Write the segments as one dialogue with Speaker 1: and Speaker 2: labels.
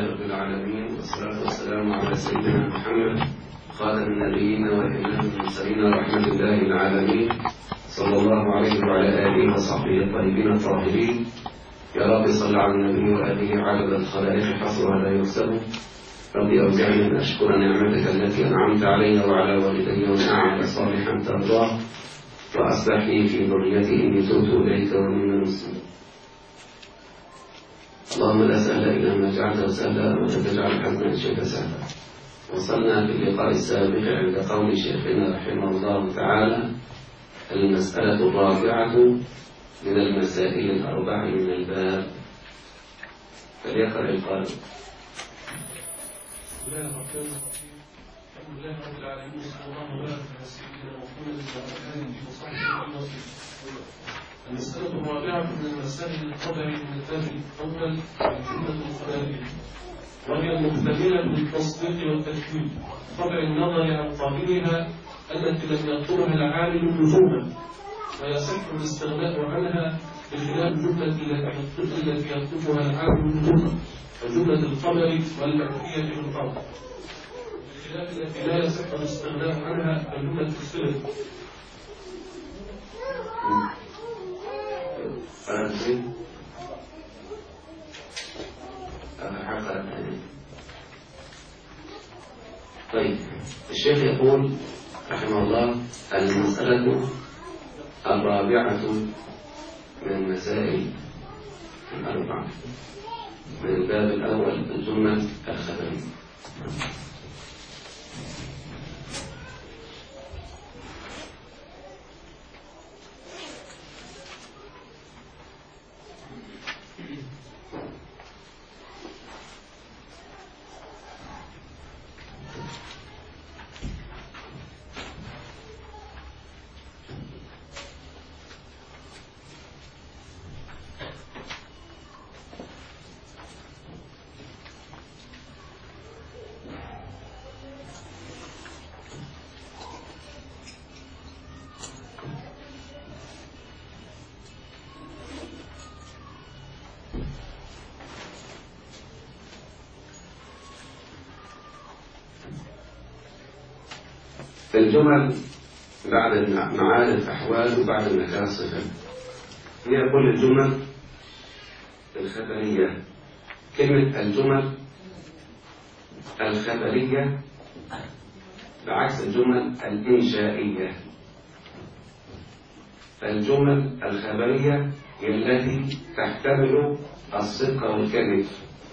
Speaker 1: لله رب العالمين، والصلاة والسلام على سيدنا محمد خاتم النبيين وإمام المرسلين ورحمة الله العالمين، صلى الله عليه وعلى آله وصحبه الطيبين الطاهرين. يا رب صل على النبي وآله عدد الخلائق حصرها لا يحسب. ربي أوزعني أن أشكر نعمتك التي أنعمت علي وعلى والدي وأن أعمل صالحا ترضاه، وأصلح لي في ذريتي إني تبت إليك ومن المسلمين. اللهم لا سهل إلا ما جعلته سهلا ولا تجعل الحزن إن شئت سهلا. وصلنا في اللقاء السابق عند قول شيخنا رحمه الله تعالى: المسألة الرابعة من المسائل الأربع من الباب. فليقرأ القارئ.
Speaker 2: بسم الله الرحمن الرحيم. الحمد لله رب العالمين، صلى الله وبارك على سيدنا محمد وعلى آله وصحبه وسلم. المسألة الرابعة من المسائل الطبع من الباب الأول من جملة الخبائر، وهي المختبرة بالتصديق والتكذيب، طبع النظر عن قائلها التي لم يطلبها العالم لزوما، ويصح الاستغناء عنها بخلاف الجملة التي يطلبها العالم لزوما، وجملة الخبر والمعرفية بالقول، بخلاف التي لا يصح الاستغناء عنها كجملة الصلة.
Speaker 1: طيب، الشيخ يقول رحمه الله: المسألة الرابعة من المسائل الأربعة من الباب الأول، الجمل الخبرية. الجمل بعد معارف أحوال وبعد النكاح صفة، هي كل الجمل الخبرية. كلمة الجمل الخبرية بعكس الجمل الإنشائية. فالجمل الخبرية هي التي تحتمل الصدق والكذب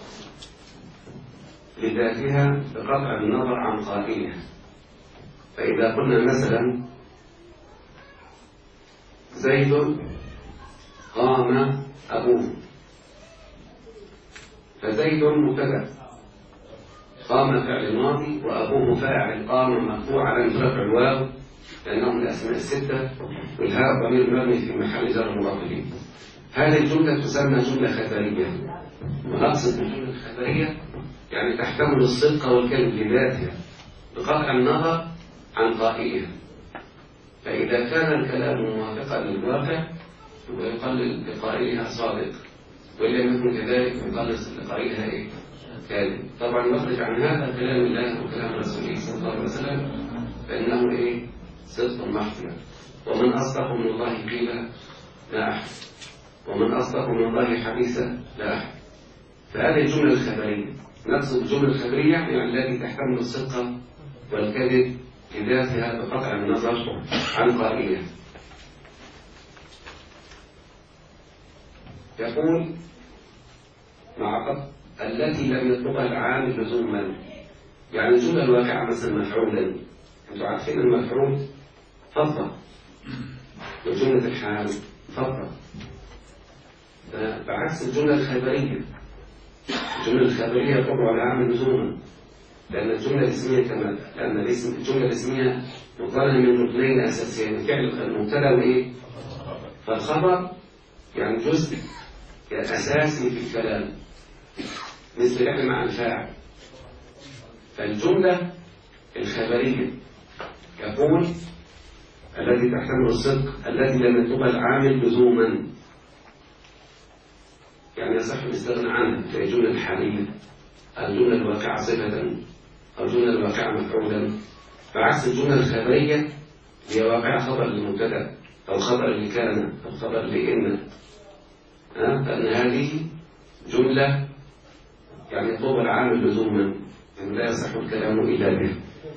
Speaker 1: لذاتها بقطع النظر عن قائلها. فإذا قلنا مثلا: زيد قام أبوه، فزيد مبتدأ، قام فعل ماضي، وأبوه فاعل، قام مرفوع على رفع الواو لأنه من الأسماء الستة، والهاء ضمير مبني في محل جر مضاف إليه. هذه الجملة تسمى جملة خبرية. ونقصد بالجملة الخبرية يعني تحتمل الصدق والكذب لذاتها بقطع النظر عن قائلها. فإذا كان الكلام موافقا للواقع يقال لقائلها صادق، وإن لم يكن كذلك يقال لقائلها كاذب. طبعا نخرج عن هذا كلام الله وكلام رسوله صلى الله عليه وسلم فإنه صدق محض. ومن أصدق من الله قيلا لا أحد، ومن أصدق من الله حديثا لا أحد. فهذه الجملة الخبرية. نقصد الجملة الخبرية يعني التي تحتمل الصدق والكذب لذاتها بقطع النظر عن قائلها. يقول مع قطع التي لم يطلبها العامل لزوما، يعني الجملة الواقعة مثلا مفعولا، انتم عارفين المفعول فضة، وجملة الحال فضة، بعكس الجملة الخبرية. الجملة الخبرية يطلبها العامل لزوما، لأن الجملة الاسمية كما لأن الجملة الاسمية مكونة من ركنين أساسيين: فعل المبتدأ فالخبر يعني جزء أساسي في الكلام، مثل الفعل مع الفاعل. فالجملة الخبرية يقول التي تحتمل الصدق التي لم يطلبها العامل لزوما، يعني يصح الاستغناء عنها، زي الجملة الحالية الجملة الواقعة صفة أو الجملة الواقعة مفعولا، بعكس الجملة الخبرية هي واقعة خبر للمبتدأ أو خبر لكان أو خبر لإن، فإن هذه جملة يعني يطلب العامل لزوما، يعني لا يصح الكلام إلا به.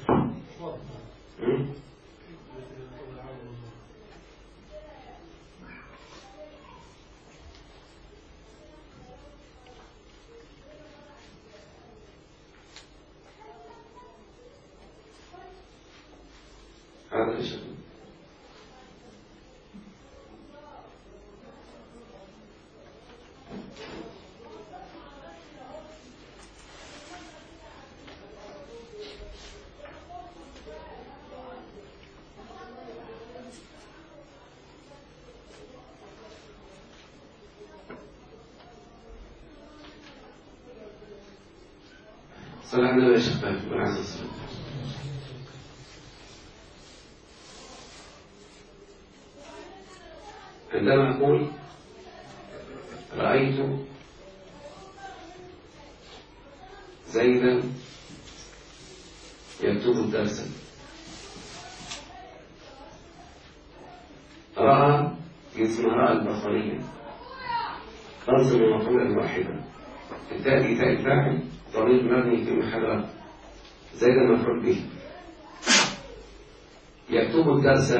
Speaker 1: هذا الشيء صلى على النبي يا شيخ فهد والعزيز السلام. عندما أقول رأيت زيدا يكتب الدرس، رأى اسم رأى البصرية تنصب مفعولا واحدا، التاء تاء الفاعل ضمير مبني في محل رفع، زيدا مفعول به. يكتب الدرس،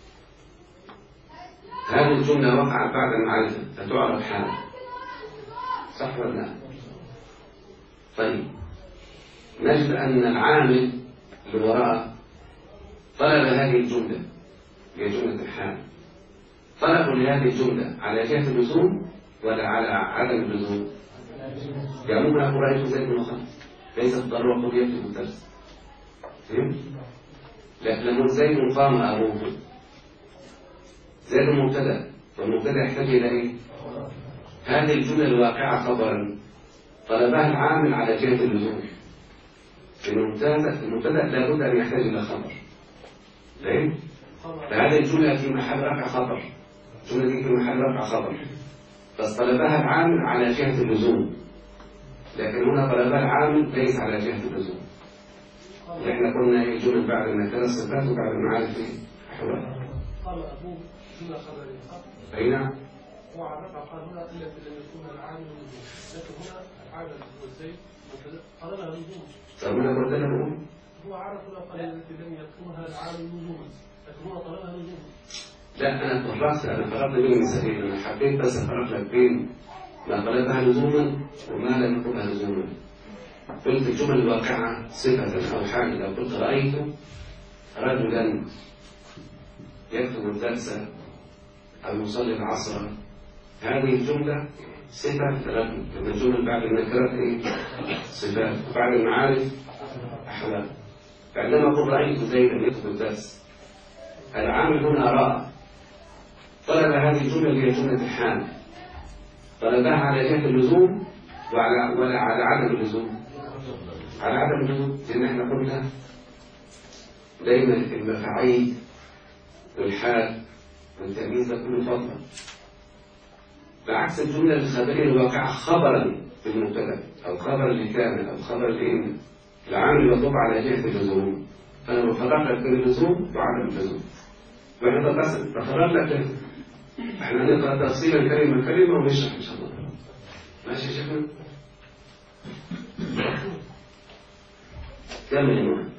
Speaker 1: هذه الجملة وقعت بعد المعرفة فتعرف حال، صح ولا لا؟ طيب نجد أن العامل اللي وراء طلب هذه الجملة، هي جملة الحال، طلب لهذه الجملة على جهة اللزوم ولا على عدم اللزوم؟ يعني ممكن أقول رأيت زيد بن خالد ليس بالضرورة قد يكتب الدرس، فهمت؟ لكن لما زيد قام أبوه، زيد المبتدأ، والمبتدأ يحتاج إلى إيه؟ هذه الجملة الواقعة خبرا طلبها العامل على جهة اللزوم. المبتدأ لابد أن يحتاج إلى خبر، فهمت؟ فهذه الجملة في محل رفع خبر، الجملة دي في محل رفع خبر، بس طلبها العامل على جهة اللزوم، لكن هنا طلبها العامل ليس على جهة اللزوم. احنا قلنا ايه الجمل بعد ما كان الصفات وبعد ما عارف ايه احوالها.
Speaker 2: قال أبوه جملة خبرية.
Speaker 1: أي نعم.
Speaker 2: هو عرف قال هنا إلا لم يكون العامل لزوم، لكن هنا العامل والزيد قال لها لزوم.
Speaker 1: طب أنا قلت له
Speaker 2: هو عرف هنا قال التي لم يكونها العامل لزوما، لكن هو طلبها لزوما.
Speaker 1: لا أنا فرقت بين المثالين، أنا حبيت بس أفرق لك بين ما طلبها لزوما وما لم يطلبها لزوما. قلت الجمل الواقعة صفة أو حال، لو قلت رأيت رجلا يكتب الدرس أو يصلي العصر، هذه الجملة صفة لرجل، لأن الجمل بعد النكرات إيه؟ صفات، وبعد المعارف أحوال. فعندما أقول رأيت زيدا يكتب الدرس، العامل هنا رأى، طلب هذه الجملة اللي هي جملة الحال، طلبها على جهة اللزوم ولا على عدم اللزوم؟ على عدم اللزوم، لأن احنا قلنا دايما المفاعيل والحال والتمييز كله فضلا، بعكس الجملة الخبرية الواقعة خبرا بالمبتدأ أو خبرا لكان أو خبرا لإن، العامل يطلب على جهة اللزوم، فأنا بفرق لك بين اللزوم وعدم اللزوم. وإحنا بفرق لك، إحنا نقرأ تفصيلا كلمة كلمة ونشرح إن شاء الله. ماشي يا شيخنا؟ كمل يا نوح.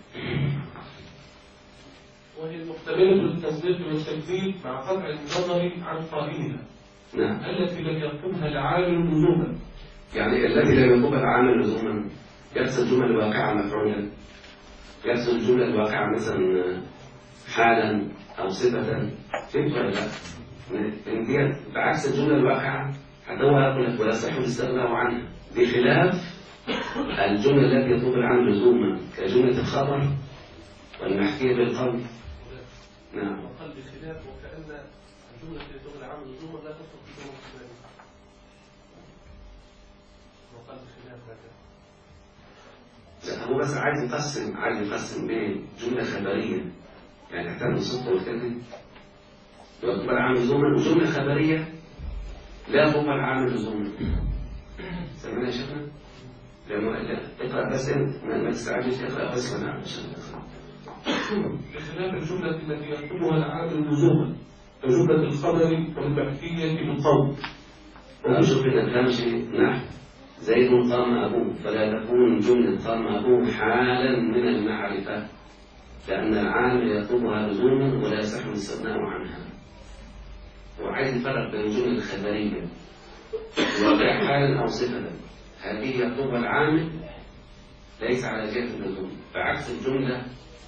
Speaker 2: وهي المحتملة للتصديق والتكذيب مع قطع النظر عن قائلها.
Speaker 1: نعم.
Speaker 2: التي لم يقمها العامل لزوما.
Speaker 1: يعني التي لم يقمها العامل لزوما يقصد الجمل الواقعة مفعولا، يقصد الجملة الواقعة مثلا حالا أو صفة، فهمت ولا لا؟ إن دي بعكس الجملة الواقعة حتى هو يقول لك ولا يصح الاستغناء عنها، بخلاف الجملة التي يطلب العامل لزوما كجملة الخبر والمحكية بالقول. نعم.
Speaker 2: وقال بخلاف وكأن الجملة التي يطلب العامل لزوما لا تصدق في جملة الخبرية. وقال بخلاف هذا.
Speaker 1: هو بس عايز يقسم بين جملة خبرية يعني تحتاج الصدق والكذب يطلب العامل لزوما، وجملة خبرية لا يطلب العامل لزوما. سمعنا يا شيخنا؟ اقرأ بس، ما تستعجلش، اقرأ بس وأنا عشان
Speaker 2: بخلاف الجملة التي يكتبها العامل لزوما كجملة الخبر والمحكية بالقول.
Speaker 1: وأشوف إنك تمشي نحو زيد قام أبوه، فلا تكون جملة قام أبوه حالا من المعرفة، لأن العامل يطلبها لزوما ولا يصح الاستغناء عنها. وعايز الفرق بين الجملة الخبرية الواقع حالا أو صفة، هذه يطلبها العامل ليس على جهة اللزوم، بعكس الجملة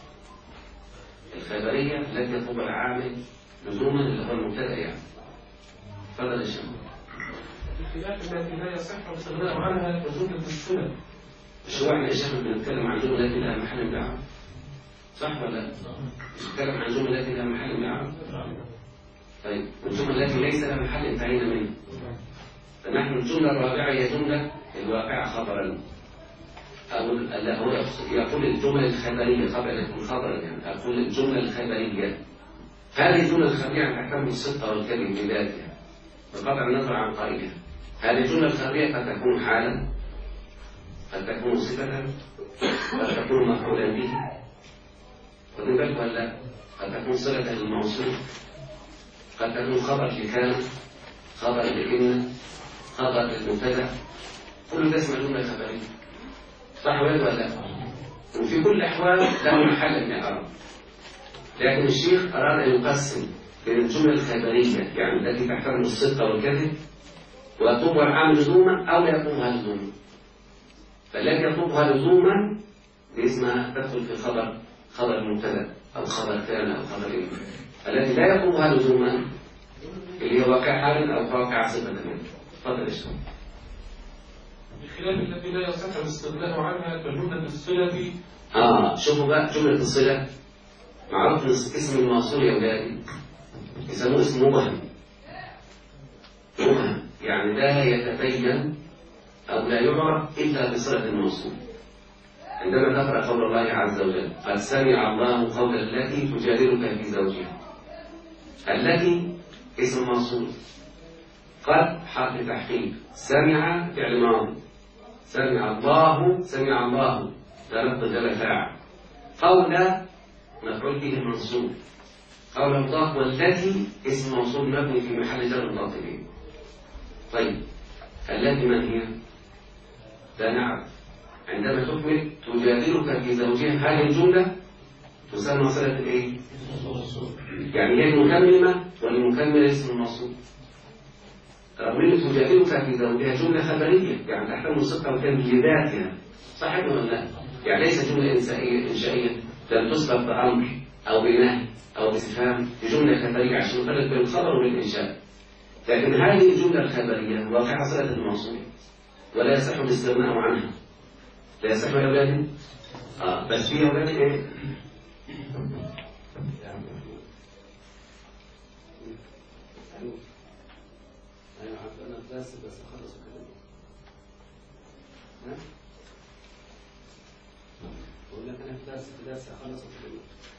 Speaker 1: الخبرية التي يطلبها العامل لزوما اللي هو المبتدأ يعني. تفضل يا شيخ.
Speaker 2: بخلاف التي لا يصح الاستغناء عنها كجملة الصلة.
Speaker 1: شو احنا يا شيخ بنتكلم عن جملة التي لها محل من الإعراب، صح ولا لا؟ بنتكلم عن جملة التي لها محل من الإعراب. طيب والجملة التي ليس لها محل انتهينا منها. فنحن الجملة الرابعة هي جملة الواقعة خبرا، أو هو يقول الجملة الخبرية خبرا يعني أقول الجملة الخبرية. هذه الجملة الخبرية تحتمل الصدق والكذب بذاتها بقطع النظر عن قائلها. هذه الجملة الخبرية قد تكون حالا، قد تكون صفة، قد تكون مفعولا به، خذوا بالكم ولا قد تكون صلة للموصول، قد تكون خبر لكان، خبر لإن، خبر للمبتدأ، كل ده اسمه جملة خبرية، صح ولا لا؟ وفي كل الأحوال له محل من الإعراب. لكن الشيخ أراد أن يقسم بين الجملة الخبرية يعني التي تحتمل الصدق والكذب ويطلبها العامل لزوما أو لا يطلبها لزوما. فالتي يطلبها لزوما دي اسمها تدخل في خبر المبتدأ أو خبر كان أو خبر إيه. التي لا يطلبها لزوما اللي هي واقع حال أو واقع صفة منه. تفضل يا شيخ.
Speaker 2: بخلاف التي لا يصح الاستغناء عنها كجملة الصلة.
Speaker 1: شوفوا بقى جملة الصلة معروف اسم الموصول يا ولادي يسموه اسم مبهم. مبهم يعني لا يتبين أو لا يعرف إلا بصلة الموصول. عندما تقرأ قول الله عز وجل قد سمع الله قول التي تجادلك في زوجها، التي اسم موصول، قد حرف تحقيق، سمع فعل ماضي، سمع الله ده لفظ جل فاعل، قول مفعول به منصوب، قول مضاف، والتي اسم موصول مبني في محل جر مضاف إليه. طيب التي من هي؟ لا نعرف. عندما تكمل تجادلك في زوجها هذه الجملة تسمى صلة الايه؟ يعني هي المكملة والمكملة اسم الموصول. رغم ان تجادلك في زوجها جملة خبرية يعني تحتمل الصدق والكذب لذاتها، صح ولا لا؟ يعني ليست جملة إنشائية لم تسبق بأمر أو بنهي أو باستفهام، جملة خبرية عشان نفرق بين الخبر والإنشاء. لكن هذه الجملة الخبرية واقعة صلة الموصول ولا يصح الاستغناء عنها. لا يصح يا أولادي؟ بس في أولادي إيه؟ أيوة عندنا درس بس أخلص كلامي. بقول لك أنا في درس أخلص كلامي.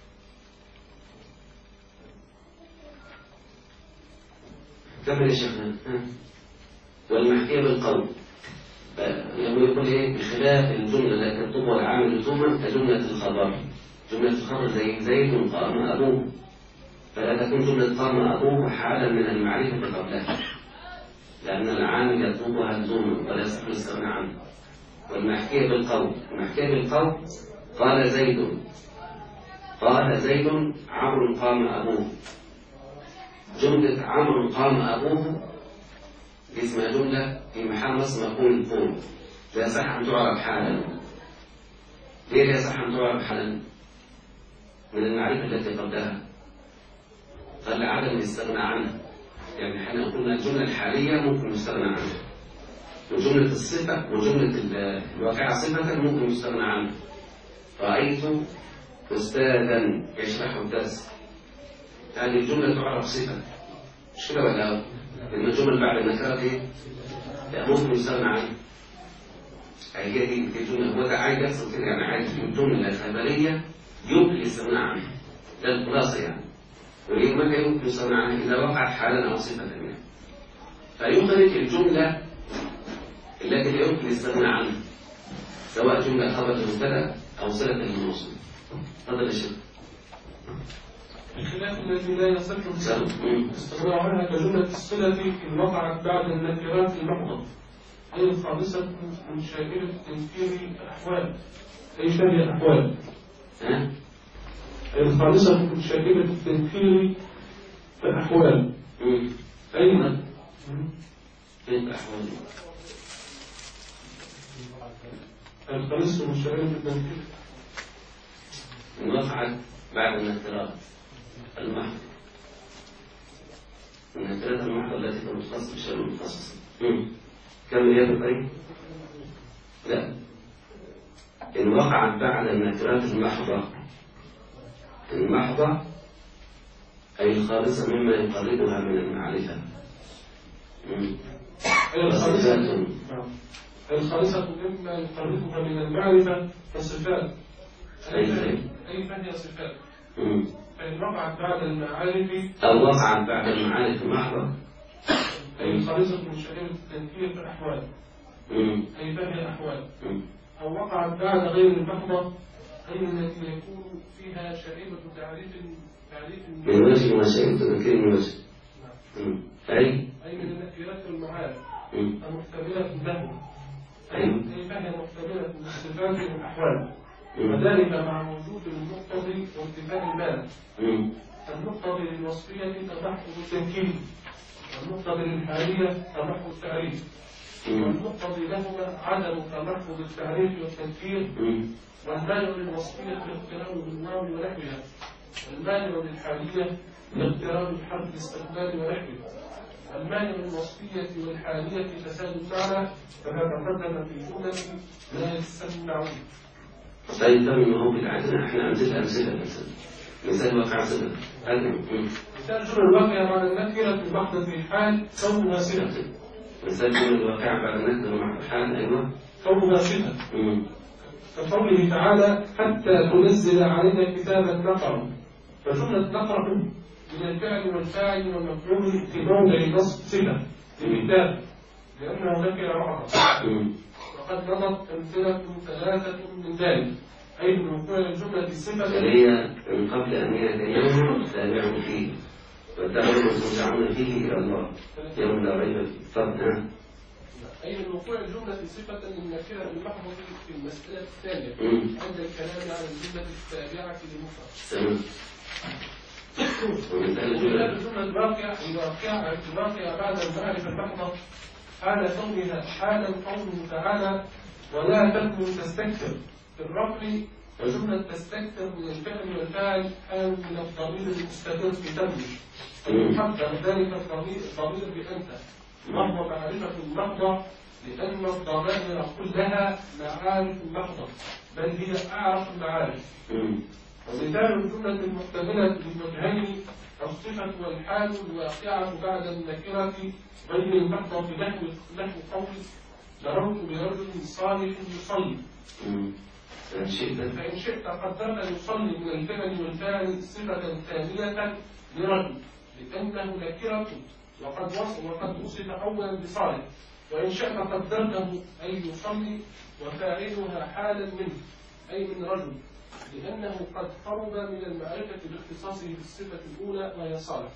Speaker 1: كمل يا شيخنا. والمحكية بالقول يقول ايه بخلاف الجملة التي تطلبها العامل لزوما كجملة الخبر. جملة الخبر زي زيد قام أبوه، فلا تكون جملة قام أبوه حالا من المعرفة قبلها، لأن العامل يطلبها لزوما ولا يصح الاستغناء عنه. والمحكية بالقول، المحكية بالقول قال زيد عمرو قام أبوه. جملة عمرو قام أبوه اسمها جملة في محل نصب مفعول القول، لا يصح أن تعرف حالا. ليه لا يصح أن تعرف حالا؟ من المعرفة التي قبلها، قال عدم الاستغناء عنها. يعني احنا قلنا الجملة الحالية ممكن نستغنى عنها، وجملة الصفة وجملة الواقعة صفة ممكن نستغنى عنها. رأيت أستاذا يشرح الدرس، هذه الجملة تعرف صفة، مش كده ولا؟ إن الجمل بعد النكرات إيه؟ ممكن يستغنى عنها. هي دي الجملة، هو ده عايز يحصل كده، يعني عايز الجملة الخبرية يمكن الاستغناء عنها، ده الخلاصة يعني. وليه متى يمكن الاستغناء عنها؟ إذا وقعت حالا أو صفة يعني. فيخرج الجملة التي لا يمكن الاستغناء عنها سواء جملة خبر المبتدأ أو صلة للموصول. تفضل يا شيخ.
Speaker 2: الخلاف الذي لا يصح استقراءها كجملة الصلة إن وقعت بعد النكرات المحضة، أي الخالصة من شاكلة تنكير الأحوال، أي شبه الأحوال. أي الخالصة من شاكلة تنكير الأحوال. أين
Speaker 1: الأحوال
Speaker 2: الخالصة من شاكلة التنكير
Speaker 1: إن وقعت بعد النكرات المحضة. النكرات المحضة التي تختص بالشيء المخصص. كم هي طيب؟ لا، إن وقعت بعد النكرات المحضة. المحضة أي الخالصة مما يقربها من المعرفة.
Speaker 2: الخالصة مما يقربها من المعرفة كالصفات. أي فهي صفات. فإن وقعت بعد المعارف
Speaker 1: أو وقعت بعد المعارف المحضة
Speaker 2: أي الخالصة من شائعة التنكير في الأحوال. أي فهي الأحوال. أو وقعت بعد غير المحضة أي التي يكون فيها شائبة تعريف
Speaker 1: من وجه وشائبة تذكير من وجه. أي
Speaker 2: من النكرات والمعارف المحتملة له. أي فهي محتملة من الصفات والأحوال، وذلك مع وجود المقتضي وانتفاء المال. المقتضي للوصفية تبحث التنكير، والمقتضي للحالية تبحث التعريف، والمقتضي لهما عدم تمحض التعريف والتنكير، والمانع للوصفية الاقتران بالواو ونحوها، والمانع للحالية الاقتران بحرف الاستقبال ونحوه، والمانع للوصفية والحالية فساد المعنى كما تقدم في جملة لا يتسمعون.
Speaker 1: طيب ما هو بالعادة احنا أمثلة مثال واقع صلة.
Speaker 2: مثال جملة الواقع بعد النكرة في محضة الحال كونها صلة.
Speaker 1: مثال جملة الواقع بعد النكرة في محضة الحال أيوة
Speaker 2: كونها صلة. كقوله تعالى حتى تنزل علينا كتابا نقرأ، فجملة نقرأ من الفعل والفاعل والمفعول في موضع نصب صلة للكتاب لأنه ذكر معها. وقد مضت أمثلة 3 من ذلك، أي من وقوع الجملة صفة
Speaker 1: هي من قبل أن يأتي يوم تابع فيه وتابعوا ترجعون فيه إلى الله يوم لا ريب فيه. طبعا
Speaker 2: أي من وقوع الجملة صفة للنكرة المحضة في المسألة الثانية عند الكلام عن الجملة التابعة للمفرد. الجملة الواقعة بعد المعرفة المحضة حال كونها حالا قوله تعالى ولا تكن تستكثر في الرفع، وجملة تستكثر من الفعل والفاعل حال من الضمير المستتر في تمه، ويحقق ذلك الضمير بأنت وهو معرفة محضة لأن الضمائر كلها معارف محضة بل هي أعرف المعارف. ومثال الجملة المحتملة للوجهين الصفة والحال الواقعة بعد النكرة غير المحضة في نحو قول مررت برجل صالح يصلي. فإن شئت قدرت يصلي من الفعل والفاعل صفة ثانية لرجل لأنه نكرة وقد وصف أولا بصالح، وإن شئت قدرته أي يصلي وفاعلها حالا منه أي من رجل لأنه قد قرب من المعرفة باختصاصه بالصفة الأولى وهي صالح.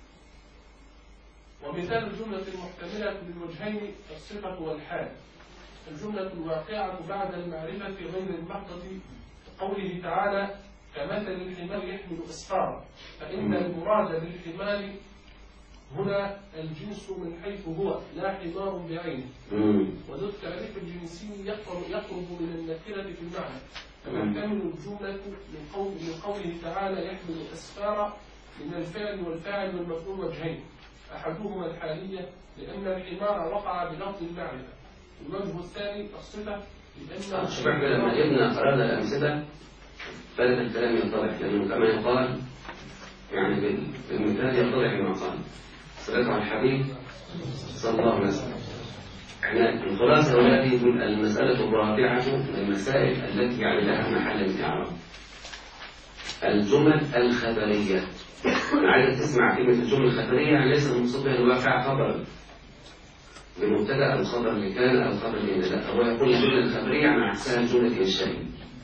Speaker 2: ومثال الجملة المحتملة للوجهين الصفة والحال الجملة الواقعة بعد المعرفة غير المحضة قوله تعالى كمثل الحمار يحمل أسفارا، فإن المراد بالحمار هنا الجنس من حيث هو لا حمار بعينه، وذو التعريف الجنسي يقرب من النكرة في المعنى، فتحتمل الجملة من قوله تعالى يحمل أسفارا من الفعل والفاعل والمفعول وجهين، أحدهما الحالية لأن الحمار وقع بلفظ المعرفة، الوجه الثاني الصفة لأن
Speaker 1: شبه لما جبنا أراد الأمثلة بدأ الكلام يتضح، لأنه كما يقال يعني بالمثال يتضح ما قال صلاة على الحبيب صلى الله عليه وسلم. احنا الخلاصة والتي تقول المسألة الرابعة من المسائل التي يعني لها محل الإعراب الجمل الخبرية. أنا عايزك تسمع كلمة الجمل الخبرية يعني ليس المقصود بها الواقع خبرا، بمبتدأ أو خبر لكان أو خبر لإن. لا، هو يقول الجملة الخبرية مع عكسها الجملة الإنشائية.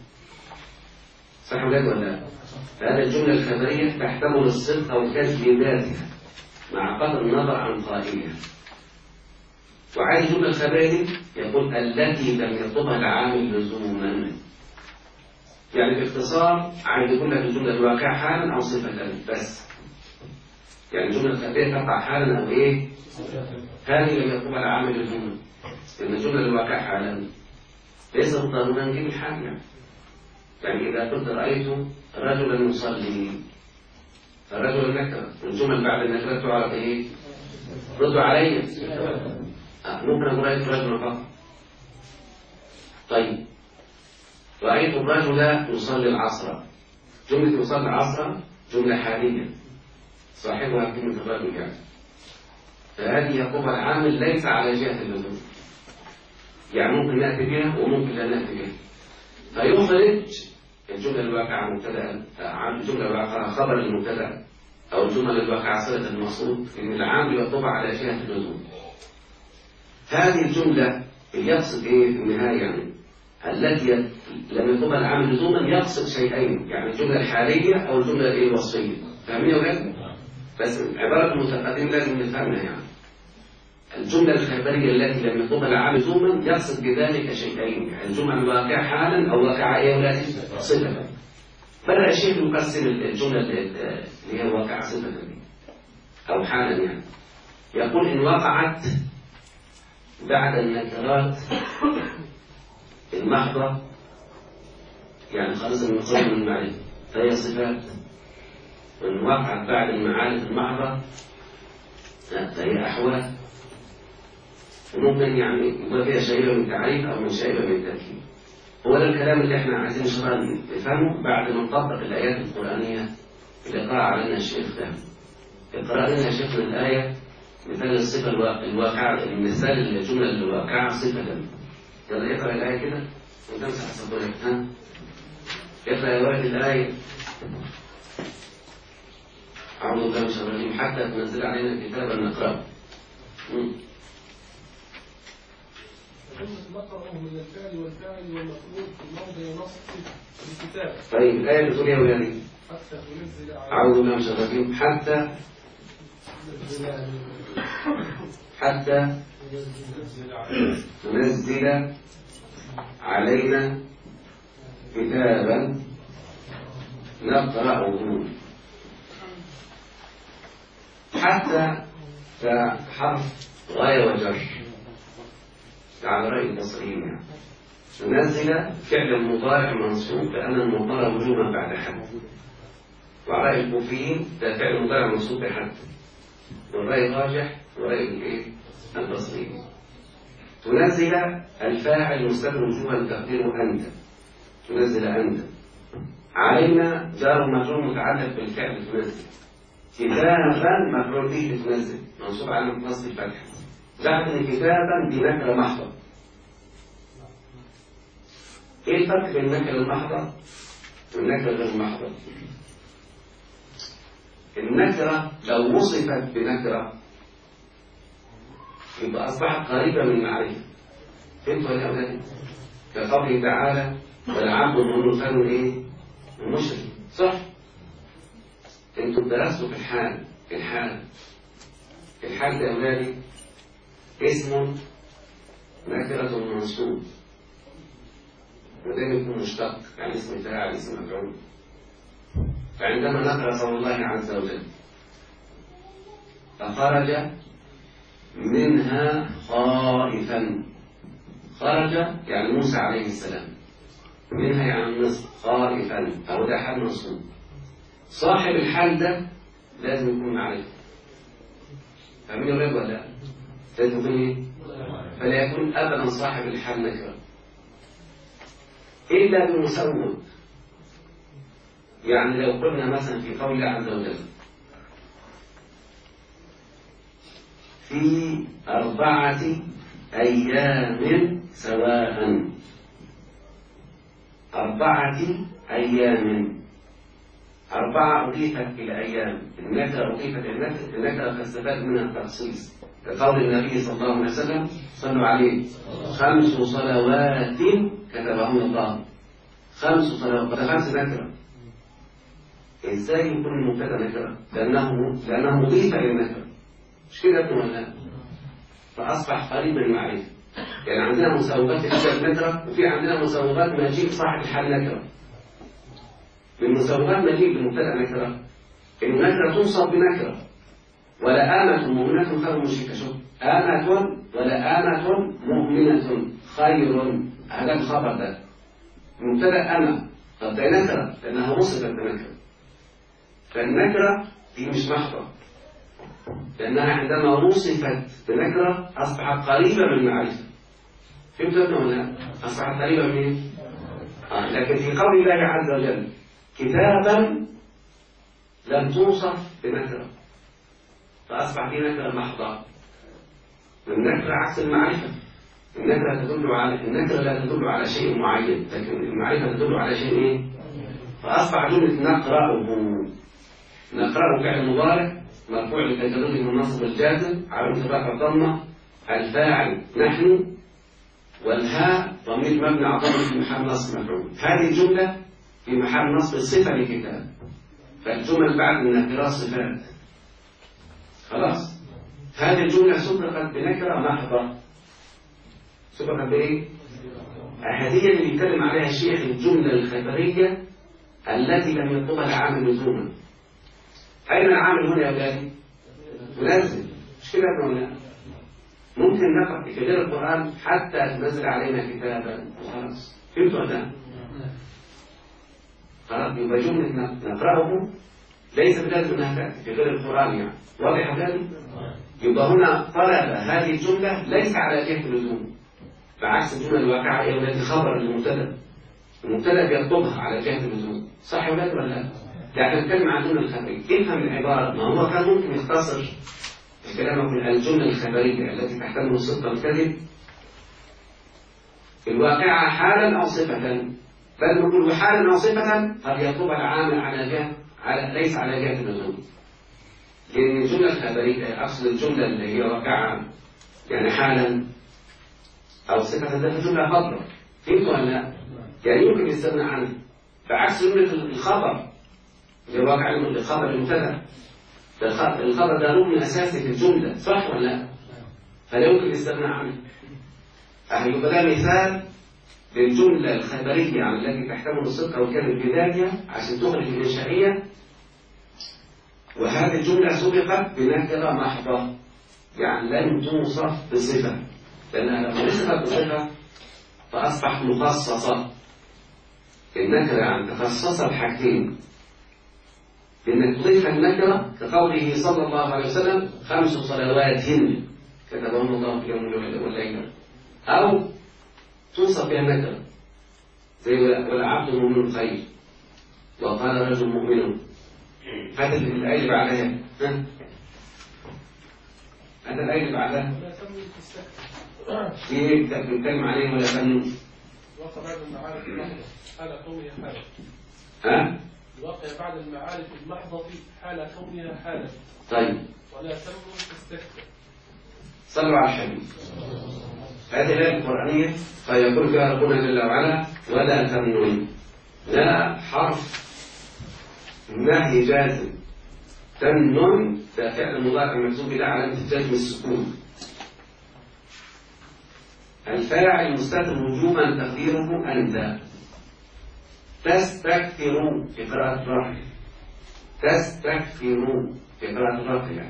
Speaker 1: صح ولا لا؟ فهذه الجملة الخبرية تحتمل الصدق والكذب ذاتها مع قدر النظر عن قائلها. وعايز الجملة الخبرية يقول التي لم يطلبها العامل لزوما. يعني باختصار عايز يقول لك الجملة الواقعة حالا أو صفة بس. يعني الجملة الخبرية تقع حالا أو إيه؟ هذه لم يطلبها العامل لزوما. إن الجملة الواقعة حالا ليس ضرورا نجيب الحال. يعني إذا قلت رأيت رجلا يصلي فالرجل نكرة، والجمل بعد النكرة تعرف إيه؟ ردوا علي. ممكن أقول رأيت رجلا فقط. طيب رأيت الرجل يصلي العصر. جملة يصلي العصر جملة حالية صاحبها كلمة الرجل يعني. فهذه يقوم العامل ليس على جهة اللزوم. يعني ممكن نأتي بها وممكن لا نأتي بها. فيخرج الجملة الواقعة مبتدأ عن الجملة الواقعة خبر المبتدأ أو الجملة الواقعة صلة المقصود إن العامل يطبع على جهة اللزوم. هذه الجملة يقصد إيه في النهاية؟ يعني التي لم يطبع العامل لزوما يقصد شيئين، يعني الجملة الحالية أو الجملة الوصفية. فاهمين يا ولاد؟ بس عبارة المتقدمين لازم نفهمها. يعني الجملة الخبرية التي لم يطلبها العامل لزوما يقصد بذلك شيئين، يعني الجملة الواقعة حالا أو واقعة إيه ولاد صفة. بدأ الشيخ يقسم الجملة اللي هي الواقعة صفة أو حالا. يعني يقول إن وقعت بعد النكرات المحضة، يعني خالص المقصود من المعرفة فهي صفات. وإن وقعت بعد المعارف المحضة فهي أحوال. وممكن يعني يبقى فيها شيء من تعريف أو من شيء من تركيب. هو ده الكلام اللي احنا عايزين نفهمه بعد ما نطبق الآيات القرآنية اللي قرأ علينا الشيخ ده. قرأ لنا شيخنا الآية مثال الصفة الواقعة، مثال الجملة الواقعة صفة. يلا اقرأ الآية كده وتمسح صدرك. ها اقرأ يا ولد الآية. أعوذ بالله من الشيطان الرجيم حتى تنزل علينا كتابا نقرأه.
Speaker 2: نقرأه من الفعل والفاعل والمفعول في موضع نص الكتاب.
Speaker 1: طيب الآية بتقول يا ولادي أعوذ بالله من الشيطان الرجيم حتى تنزل علينا كتابا نقرأه. حتى كحرف غاية وجر على رأي البصريين. يعني تنزل فعل مضارع منصوب لأن المضارع وجوبا بعد حد، وعلى رأي الكوفيين ده فعل مضارع منصوب بحد، والرأي الراجح ورأي البصريين. تنزل الفاعل مستتر وجوبا تقديره أنت، تنزل أنت. علينا جار مجرور متعلق بالفعل تنزل. كتابا مفعول به تنزل منصوب على نصب الفتح. لكن كتابا بنكرة محضة. ايه الفرق بين النكرة المحضة والنكرة غير المحضة؟ النكرة لو وصفت بنكرة يبقى أصبحت قريبة من المعرفة. فهمتوا يا أولادي؟ كقوله تعالى والعبد المنفر ايه؟ المشرك. صح؟ انتوا درستوا في الحال ده يا أولادي اسم نكرة منصوب، وده يكون مشتق يعني اسم فاعل اسم مفعول. فعندما نقرأ قول الله عز وجل فخرج منها خائفا. خرج يعني موسى عليه السلام، منها يعني مصر، خائفا فهو ده حال منصوب. صاحب الحال ده لازم يكون معرفة. فاهمين يا ولاد ولا لا؟ لازم يكون ايه؟ فلا يكون ابدا صاحب الحال نكره الا بمسود. يعني لو قلنا مثلا في قول الله عز وجل في 4 أيام سواء. 4 أيام 4 أضيفت إلى أيام، النكرة أضيفت إلى النكرة فاستفاد منها التخصيص، كقول النبي صلى الله عليه وسلم صلوا عليه 5 صلوات كتبهن الله. 5 صلوات، 5 نكرة. إزاي يكون المبتدأ نكرة؟ لأنه أضيف إلى النكرة، مش كده يا ولا لا؟ فأصبح قريب من المعرفة. يعني عندنا مسوغات الحال نكرة، وفي عندنا مسوغات مجيء صاحب الحال نكرة. من مسوغات مجيء بالمبتدأ نكرة إن النكرة تنصب بنكرة، ولا آمة مؤمنة خير مشركة. شوف، آمة ولا آمة مؤمنة خير، هذا الخبر ده مبتدأ أمة، طب ده نكرة لأنها وصفت بنكرة. فالنكرة دي مش محضة، لأنها عندما وصفت بنكرة أصبحت قريبة من المعرفة. فهمت ولا لا؟ أصبحت قريبة من إيه؟ لكن في قول الله عز وجل كتابا لم توصف بنكرة، فأصبح دي نكرة محضة. النكرة عكس المعرفة. النكرة لا تدل على شيء معين، لكن المعرفة تدل على شيء إيه؟ فأصبح جملة نقرأه فعل مضارع مرفوع لتجرده من النصب والجازم على ارتفاع الضمة، الفاعل نحن، والهاء ضمير مبني على الضمة في محل نصب مفعول. هذه الجملة في محل نصب صفة لكتاب، فالجمل بعد النكرة صفات. خلاص، هذه الجملة سبقت بنكرة محضة. سبقت بإيه؟ هذه اللي بيتكلم عليها الشيخ الجملة الخبرية التي لم يطلبها العامل لزوما. أين العامل هنا يا أولادي؟ ملازم، مش كده ولا لا؟ ممكن نقرأ في غير القرآن حتى تنزل علينا كتابا وخلاص. فهمت ولا لا؟ خلاص، يبقى جملة نقرأه ليس بلازم أنها تأتي في غير القرآن، يعني واضح ذلك؟ يبقى هنا طلب هذه الجملة ليس على جهة اللزوم، بعكس الجملة الواقعة يا أولادي خبر المبتدأ. المبتدأ بيطلبها على جهة اللزوم، صح يا أولاد ولا لا؟ يعني نتكلم عن الجملة الخبرية، افهم العبارة. ما هو كان ممكن يختصر الكلام من الجملة الخبرية التي تحتمل الصدق والكذب الواقعة حالا أو صفة، بل نقول حالا أو صفة قد يطلبها العامل على جهة ليس على جهة اللزوم. لأن الجملة الخبرية أقصد الجملة اللي هي واقعة يعني حالا أو صفة، ده في جملة خبرة. فهمت ولا لا؟ يعني يمكن يستغنى عنها، بعكس جملة الخبر اللي واقع الخبر المبتدأ. الخبر ده ركن أساسي في الجملة، صح ولا لا؟ فلا يمكن الاستغناء عنه. يبقى ده مثال للجملة الخبرية عن التي تحتمل الصدق والكذب بداية عشان تخرج الإنشائية، وهذه الجملة سبقت بنكرة محضة، يعني لم توصف بصفة، لأنها لما وصفت بصفة فأصبحت مخصصة. النكرة يعني تخصصت حاجتين، إنك تضيف النكرة كقوله صلى الله عليه وسلم 5 صلوات كتبهن الله في يوم والليلة، أو توصف بها النكرة زي والعبد مؤمن خير وقال رجل مؤمن. هذا الآية اللي بعدها، هذا الآية اللي بعدها في بنتكلم عليه ولا تمنوا
Speaker 2: وقع بعد المعارف المحضة حال كونها حالة. الواقع بعد المعارف المحضة حال كونها حالة.
Speaker 1: طيب،
Speaker 2: ولا تمنوا تستكثر.
Speaker 1: صلوا على الحبيب. هذه الآية القرآنية فيقول فيها ربنا جل وعلا ولا تمنون، لا حرف نهي جازم، تمنن ده فعل مضارع محذوف لا علامة الجزم السكون، الفاعل مستتر وجوبا تقديره أنت. تستكثروا في قراءة الرافع، تستكثروا في قراءة الرافع.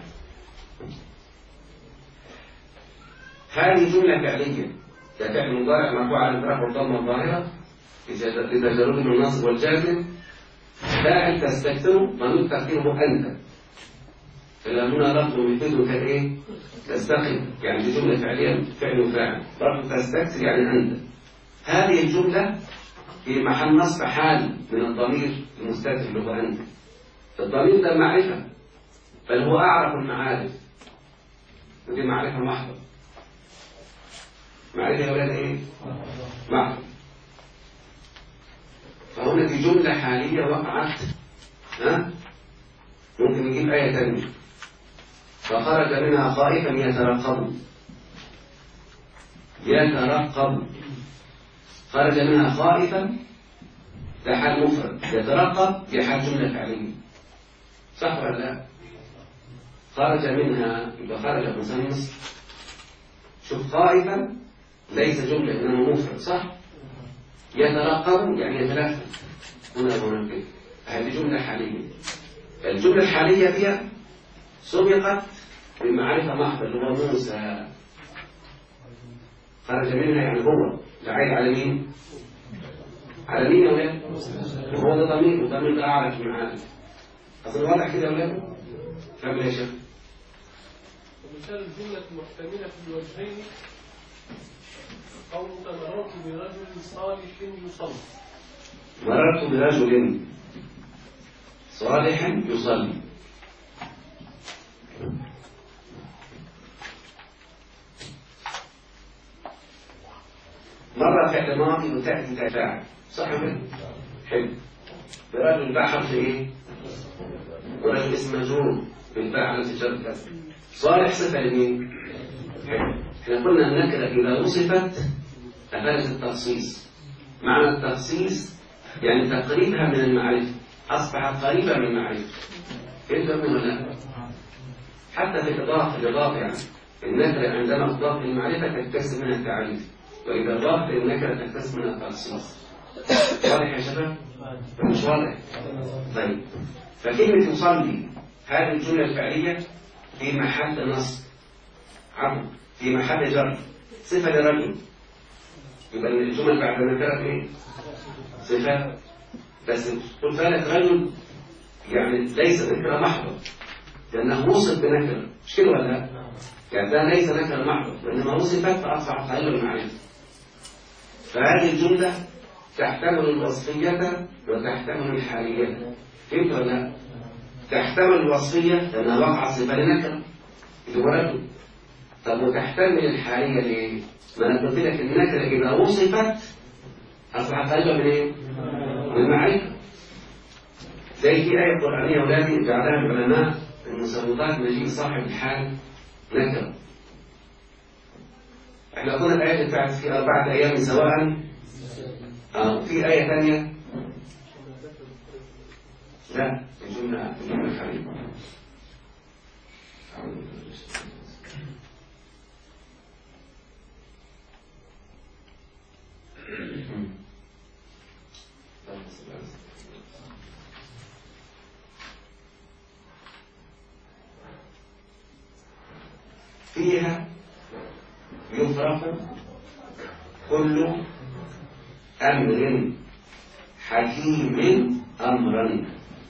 Speaker 1: هذه جملة فعلية، كفعل مضارع مرفوع على الرفع والضمة الظاهرة لتجرده من النصب والجازم. فاعل تستكثروا ضمير تقديره أنت، فلما رفض مثله كايه؟ تستقم، يعني دي جملة فعلية فعل وفاعل. رفض تستكثر يعني أنت. هذه الجملة في محل نصب حال من الضمير المستتر اللي هو أنت. الضمير ده معرفة، بل هو أعرف المعارف، ودي معرفة محضة. معرفة يا أولاد إيه؟ محضة. فهنا في جملة حالية وقعت ها؟ ممكن نجيب آية تانية. فخرج منها خائفا يترقب. يترقب. خرج منها خائفا ده حال مفرد، يترقب دي حال جملة فعلية. صح ولا لا؟ خرج منها يبقى خرج مثنى. شوف خائفا ليس جملة إنما مفرد، صح؟ يترقب يعني يتلفت هنا وهنا كده. هذه جملة حالية. الجملة الحالية فيها سبقت بمعرفة محضة اللي هو موسى. خرج منها يعني هو عايد على مين؟ على مين يا ولاد؟ وهو ده ضمير، وضمير ده أعرف معارف. أظن واضح كده يا ولاد؟ كمل يا شيخ.
Speaker 2: ومثال الجملة المحتملة في الوجهين قولك مررت برجل صالح يصلي.
Speaker 1: مررت برجل صالح يصلي. مرة فعل ماضي وتأتي فاعل، صح كده؟ حلو. برجل باء حرف ايه؟ ورجل اسم مجرور بالباء على تجارة الكسر. صالح صفة لمين؟ حلو. احنا قلنا النكرة إذا وصفت أفادت التخصيص. معنى التخصيص يعني تقريبها من المعرفة، أصبحت قريبة من المعرفة. فهمت ولا لا؟ حتى في الإضافة يعني النكرة عندما تضاف للمعرفة تكتسب منها التعريف، وإذا ضافت للنكرة تكتسب منها التخصيص. واضح يا شباب؟ مش واضح؟ طيب، فكلمة يصلي هذه الجملة الفعلية في محل نصب، عفوا في محل جر، صفة لرجل. يبقى الجمل بعد النكرة ايه؟ صفة. بس قلت لك رجل يعني ليس نكرة محضة، لأنه وصف بنكرة، مش كده ولا لا؟ يعني ده ليس نكرة محضة، وإنما وصفت فأصبح قليلا من المعرفة. فهذه الجملة تحتمل الوصفية وتحتمل الحالية. فهمت ولا لا؟ تحتمل الوصفية لأنها وقعت صفة لنكرة اللي هو رجل. طب وتحتمل الحالية ليه؟ ما أنا قلت لك النكرة إذا وصفت أصبحت قريبة من إيه؟ من المعرفة. زي في آية قرآنية أولادي بعدها العلماء المسوطات مجيء صاحب الحال نكرة. احنا قلنا الآية بتاعت في 4 أيام سواء. في آية ثانية لا الجملة الحالية. فيها يفرق كل أمر حكيم أمرا.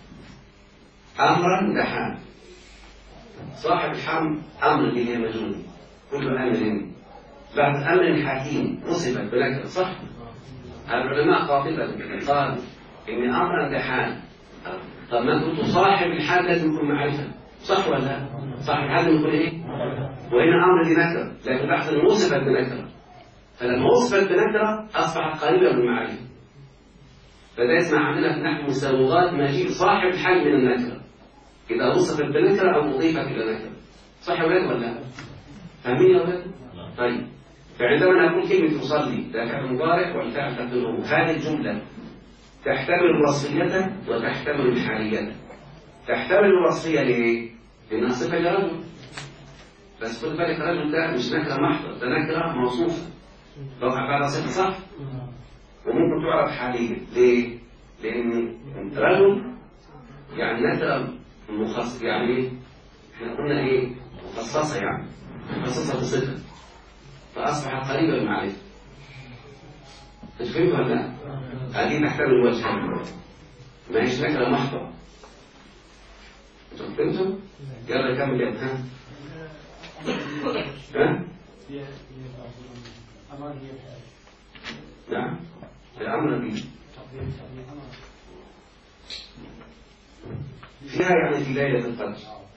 Speaker 1: أمرا ده حال، صاحب الحمل أمر به مجنون. كل أمر بعد أمر حكيم وصفت بنكرة، صح؟ العلماء قاطبة قالوا إن أمرا ده حال. طب ما كنت صاحب الحال لازم يكون معرفة، صح ولا لا؟ صاحب الحال لازم يكون إيه؟ وهنا أمر دي نكرة، لكن بحث وصفت بنكرة، فلما وصفت بنكرة أصبحت قريبة من المعرفة. فده اسمه عندنا في نحو مساوغات مجيء صاحب الحال من النكرة إذا وصفت بنكرة أو أضيفت إلى نكرة. صح يا ولاد ولا لا؟ فاهمين يا ولاد؟ طيب، فعندما نقول كلمة تصلي ده فعل مضارع والفعل تقديره هذه الجملة تحتمل الوصفية وتحتمل الحالية. تحتمل الوصفية ليه؟ لأنها صفة لرجل، بس خد بالك الرجل ده مش نكرة محضة، ده نكرة موصوفة وقع بعد صفة، صح؟ وممكن تعرف حاليا. ليه؟ لأن رجل يعني نكرة مخصص، يعني ايه؟ احنا قلنا ايه؟ مخصصة، يعني مخصصة بصفة، فأصبحت قريبة من المعرفة. تفهموا ولا لا؟ هذه تحتمل الوجه، ما هيش نكرة محضة. فهمتوا؟ يلا كمل يا ابنها. ها؟ نعم، الأمر به فيها يعني في ليلة القدر.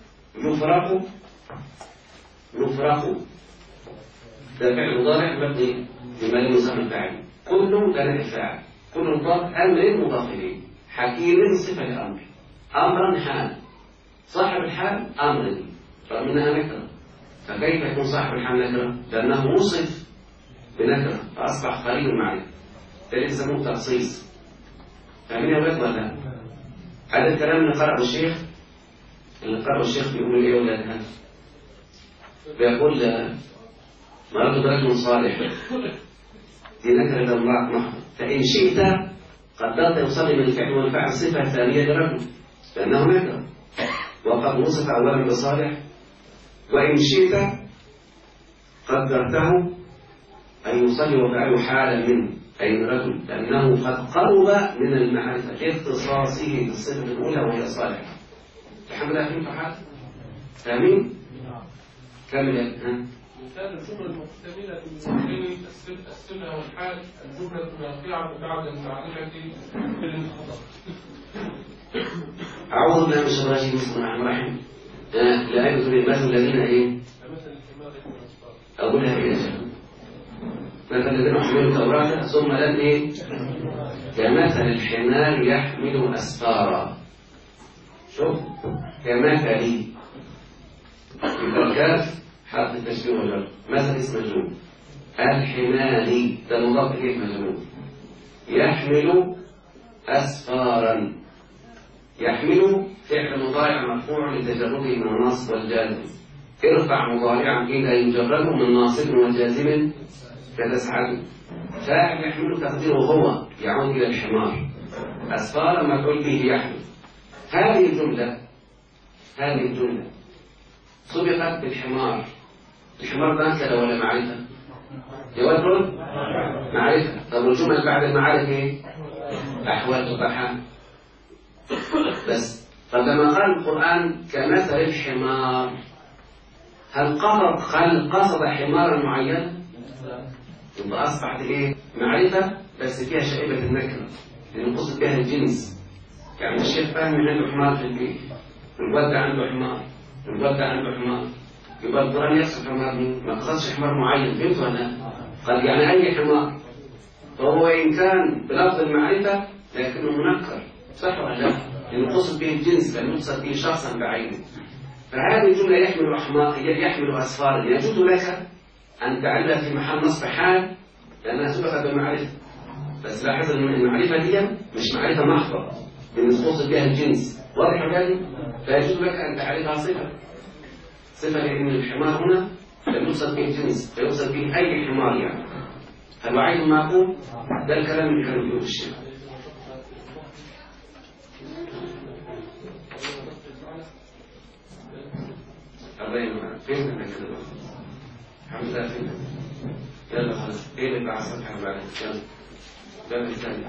Speaker 1: يفرق ده فعل مضارع مبني بما لا يسمى الفاعل. كل كان الفاعل، كل مضاف أمر مضاف إليه، حكيم صفة الأمر. أمرا حال، صاحب الحال أمر رغم أنها نكرة، فكيف يكون صاحب الحال نكرة؟ لأنه وصف بنكرة فأصبح قريب المعرفة، فلذلك يسموه تخصيص. فاهمين يا ولاد ولا لا؟ هذا الكلام اللي قرأه الشيخ، بيقول إيه يا ولاد؟ هذا بيقول مرض رجل صالح، دي نكرة إلى الله محض، فإن شئت قدرت يصلي من الفعل والفعل صفة ثانية لرجل لأنه نكرة وقد وصف أولا بصالح، وإن شئت قدرته أن يصلي وفعله حالا منه أي من رجل لأنه قد قرب من المعرفة لاختصاصه بالصفة الأولى وهي صالحة. الحمد لله فهمت حاجة؟ فاهمين؟ كمل ها؟
Speaker 2: مثال الجملة المحتملة من بين الصلة والحال الجملة النافعة بعد المعرفة بالانخطاب.
Speaker 1: أعوذ بالله من الشيطان الرجيم بسم الله الرحمن الرحيم. لا يبذل المثل الذين إيه؟
Speaker 2: كمثل الحمار يحمل أسفار.
Speaker 1: أقولها إيه يا شيخ؟ مثل الذين حملوا التوراة ثم لم إيه؟ كمثل الحمار يحمل أسفارا. شوف كمثل يبقى الكاف حرف التشبيه والجر، مثل اسم مجرور، الحمار ده مضاف إليه مجرور، يحمل أسفارا، يحمل فعل مضارع مرفوع لتجرده من النصب والجازم، ارفع مضارعا إذا يجرد من ناصب وجازم كتسعد، فاعل يحمل تقديره هو يعود إلى الحمار، أسفارا مفعول به يحمل. هذه الجملة سبقت بالحمار. الحمار ده نكرة ولا معرفة؟ جواب رد؟ معرفة. طب والجمل بعد المعارف ايه؟ أحوال تبحى بس. طب لما قال القرآن كمثل الحمار، هل قصد حمارا معينا؟ يبقى أصبحت ايه؟ معرفة بس فيها شائبة النكرة لأن قصد بها الجنس. يعني الشيخ فاهم عنده حمار في البيت، والواد عنده حمار، والواد عنده حمار، يبقى القرآن يقصد حمار مين؟ ما قصدش حمار معين، فهمت ولا لا؟ قال يعني أي حمار، فهو إن كان بلفظ المعرفة لكنه منكر، صح ولا لا؟ لأنه قصد به الجنس، لأنه يقصد به شخصا بعينه. فهذه الجملة يحمل أسفارا، يجوز لك أن تعلها في محل نصب حال لأنها سبقت بالمعرفة، بس لاحظ أن المعرفة دي مش معرفة محضة لأن قصد بها الجنس، واضح هذه؟ فيجوز لك أن تعرفها صفة لأن الحمار هنا لم يقصد به الجنس، فيقصد به أي حمار يعني. هل وعيتم ما أقول؟ ده الكلام اللي كانوا يقول الشيخ. أبين فين أنا كده؟ الحمد لله فين؟ يلا خلاص، إيه اللي بعد الصفحة بعد يلا. ده الثاني.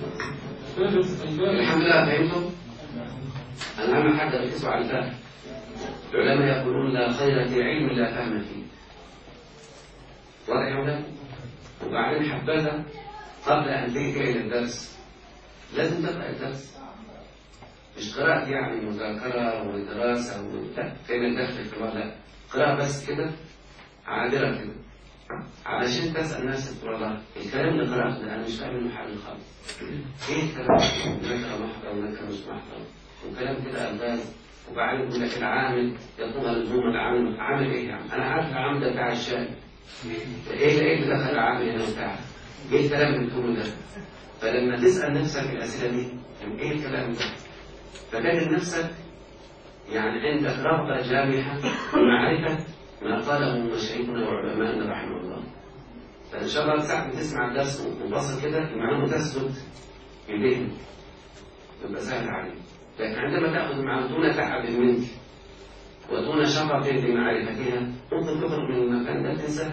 Speaker 1: الحمد لله فهمتم؟ أنا أهم حاجة ركزوا على الفهم. العلماء يقولون لا خير في علم لا فهم فيه. واضح يا ولاد؟ وبعدين حبذا قبل أن تيجي إلى الدرس لازم تقرأ الدرس، مش قراءة يعني مذاكرة ودراسة لا فين الدخل في لا، قراءة بس كده عابرة كده علشان تسأل نفسك والله الكلام اللي قرأته ده أنا مش فاهم منه حاجة خالص. إيه الكلام؟ نكرة محضر ونكرة مش محضر وكلام كده ألغاز. وبعدين يقول لك العامل يطلب لزوم العامل، عامل إيه يعني؟ أنا عارف العامل ده بتاع الشاي. إيه اللي دخل العامل هنا وبتاع؟ إيه الكلام اللي بتقوله ده؟ فلما تسأل نفسك الأسئلة دي إيه الكلام ده؟ فتجد نفسك يعني عندك رغبة جامحة بمعرفة ما قاله مشايخنا وعلماءنا رحمه الله. فإن شاء الله ساعة تسمع الدرس وتنبسط كده المعلومة تثبت في ذهنك يبقى سهل عليك. لكن عندما تأخذ معلومة دون تعب منك ودون شغف في معرفتها ممكن تخرج من المكان ده تنساها.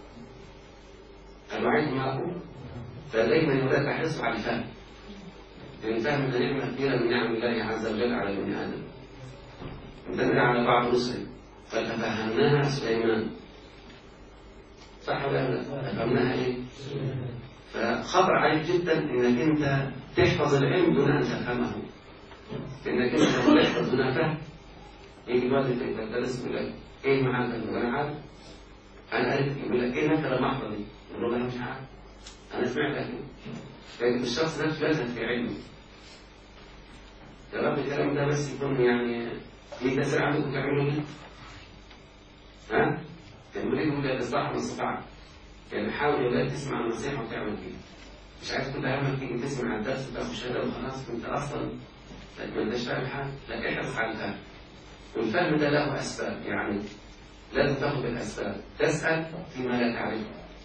Speaker 1: الوعيد ما أقول فدايما يولد تحرص على الفهم، لأن الفهم ده نعمة كبيرة من نعم الله عز وجل على بني آدم. امتنع على بعض رسله فتفهمناها سليمان، صح ولا لا؟ فهمناها ايه؟ فخطر عليك جدا انك انت تحفظ العلم دون ان تفهمه، لانك انت تحفظ دون فهم يجي الوقت انت تدرس يقول لك ايه معنى كذا؟ انا عارف، انا عارف، يقول لك ايه نكره محضه دي؟ يقول انا مش عارف، انا سمعتها كده. لكن الشخص نفسه يزهد في علمه. يا رب الكلام ده بس يكون يعني في تأثير عندكم تعملوا ايه؟ ها؟ تعملوا ايه يقول الإصلاح من الصفحة؟ يعني حاول يا ولاد تسمع النصيحة وتعمل فيها. مش عايز كل همك تيجي تسمع الدرس وتاخد شهادة وخلاص انت أصلا ما انتش فاهم حاجة. لا احرص على الفهم. والفهم ده له أسباب، يعني لازم تاخد بالأسباب. تسأل فيما لا تعرفه.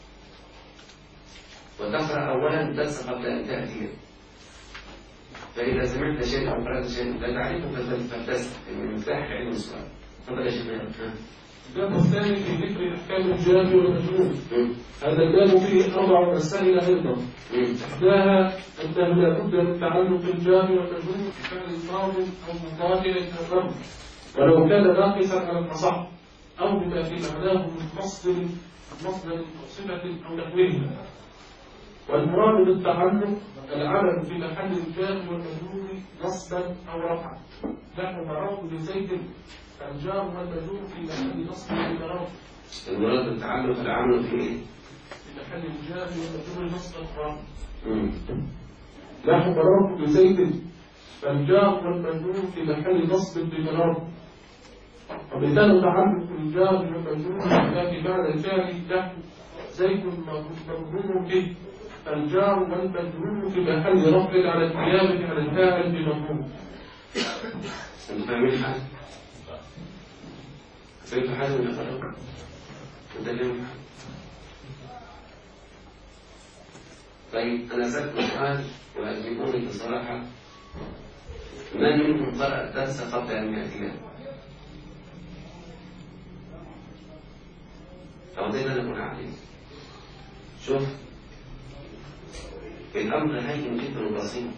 Speaker 1: وتقرأ أولا الدرس قبل أن تأتيه. فإذا سمعت شيئا أو قرأت شيئا لا تعرفه فلتسأل. المفتاح علم السؤال. تفضل يا شيخ.
Speaker 2: الباب الثاني في ذكر أحكام الجار والمجرور. هذا الباب فيه 4 مسائل أيضا. إحداها أنه لا بد من تعلق الجار والمجرور بفعل ماض أو مضارع كالرفع، ولو كان ناقصا على الأصح، أو بما في معناه من مصدر أو صفة أو نحوهما. والمراد بالتعلق العمل في محل الجار والمجرور نصبا أو رفعا، نحو مررت بزيد، الجار والمجرور في محل نصب ومررت.
Speaker 1: المراد بالتعلق العمل في ايه؟
Speaker 2: في محل الجار والمجرور نصبا ورفعا. نحو مررت بزيد، فالجار والمجرور في محل نصب بمررت. ومثال تعلق الجار والمجرور في معنى الفعل نحو زيد مضمون به، الجار والمجرور في محل رفع على القيام على الفاعل بمضمون.
Speaker 1: انتوا فاهمين حاجه؟ فهمتوا حاجه ولا خلاص؟ متكلمين حاجه؟ طيب انا سألت سؤال واجيبوني بصراحه. من منكم قرأ الدرس قبل ان ياتيه؟ أرضينا نكون عقلين. شوف الأمر هين جدا وبسيط،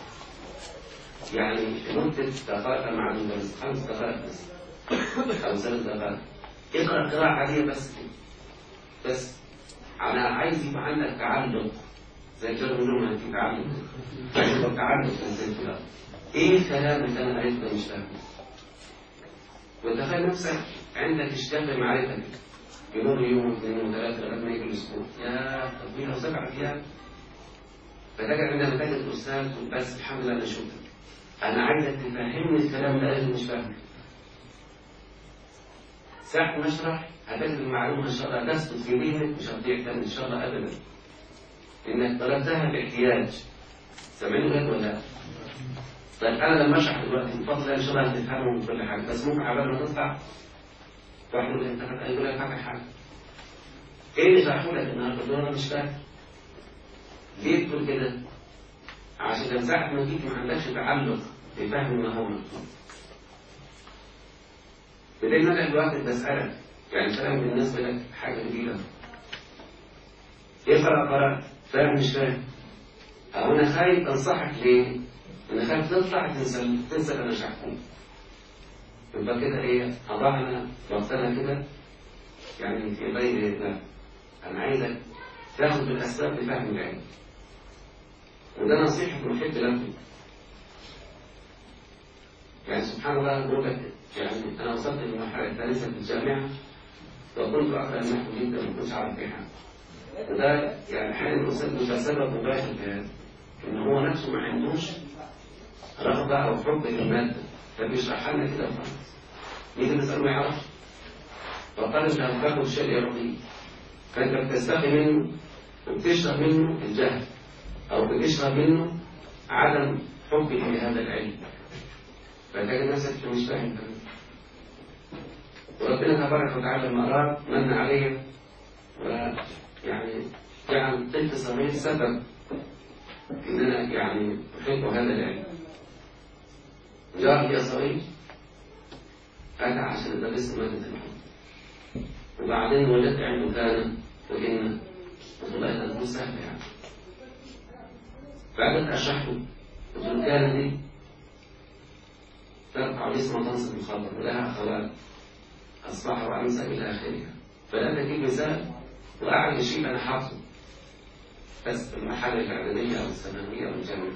Speaker 1: يعني في مدة دقائق معدودة بس 5 دقائق بس أو 3 دقائق اقرأ قراءة عادية بس أنا عايز يبقى عندك تعلق زي جرب منهم أن في تعلق، عايز يبقى تعلق إنسان في الأرض. إيه الكلام اللي أنا قريته مش فاهمه؟ وتخيل نفسك عندك اشتغل معرفتك يمر يوم 2 و3 لغايه ما يجي الاسبوع، يا طب مين لو ذكر فيها؟ فتجد عندما تجد الاستاذ تقول بس الحمد لله انا شفتك، انا عايزك تفهمني الكلام ده اللي مش فاهمه. ساعة ما اشرح هتجد المعلومه ان شاء الله تثبت في ذهنك، مش هتضيع تاني ان شاء الله ابدا، انك طلبتها باحتياج. سامعين بجد ولا لا؟ طيب انا لما اشرح دلوقتي بفضل الله ان شاء الله هتفهمه من كل حاجه، بس ممكن عبال ما تطلع واحد يقول انت هتقول لك فاكر حاجه. ايه اللي شرحوا لك النهارده؟ انا مش فاكر. ليه تقول كده؟ عشان ساعة ما جيت ما عندكش تعلق بفهم ما هو مكتوب. بدل ما انا دلوقتي بسألك يعني كلام بالنسبة لك حاجة جديدة. قرأت فاهم مش فاهم. أو أنا خايف أنصحك ليه؟ أنا خايف تطلع تنسى اللي أنا شرحته. يبقى كده إيه؟ أضعنا وقتنا كده يعني في غير الله. أنا عايزك تاخد بالأسباب لفهم العلم. وده نصيحة محب لكم. يعني سبحان الله بقول لك يعني أنا وصلت للمرحلة الثالثة في الجامعة وكنت أقرأ النحو جدا ما كنتش أعرف فيها. وده يعني أحيانا سبب مباشر في هذا. إن هو نفسه ما عندوش رغبة أو حب للمادة فبيشرحها لنا كده وخلاص. مين بيسأله ما يعرفش؟ فقال أنت هتاخد شيء يرضيه. فأنت بتستخدم منه وبتشرب منه الجهل أو بتشرب منه عدم حبك لهذا العلم. فتجد نفسك مش فاهم. وربنا تبارك وتعالى لما أراد من عليه ويعني جعل طفل صغير سبب إننا يعني نحب هذا العلم. جاء لي صغير أتى عشان أدرس مادة الحب. وبعدين وجدت عنده كان وإن والله ده سهل يعني. فقعدت أشرح له قلت له كان دي ترفع الاسم وتنصب الخبر ولها أخوات أصبح وأمسى إلى آخرها. فلا تجيب مثال وأعد شيء أنا حافظه بس في المرحلة الإعدادية أو الثانوية أو الجامعة.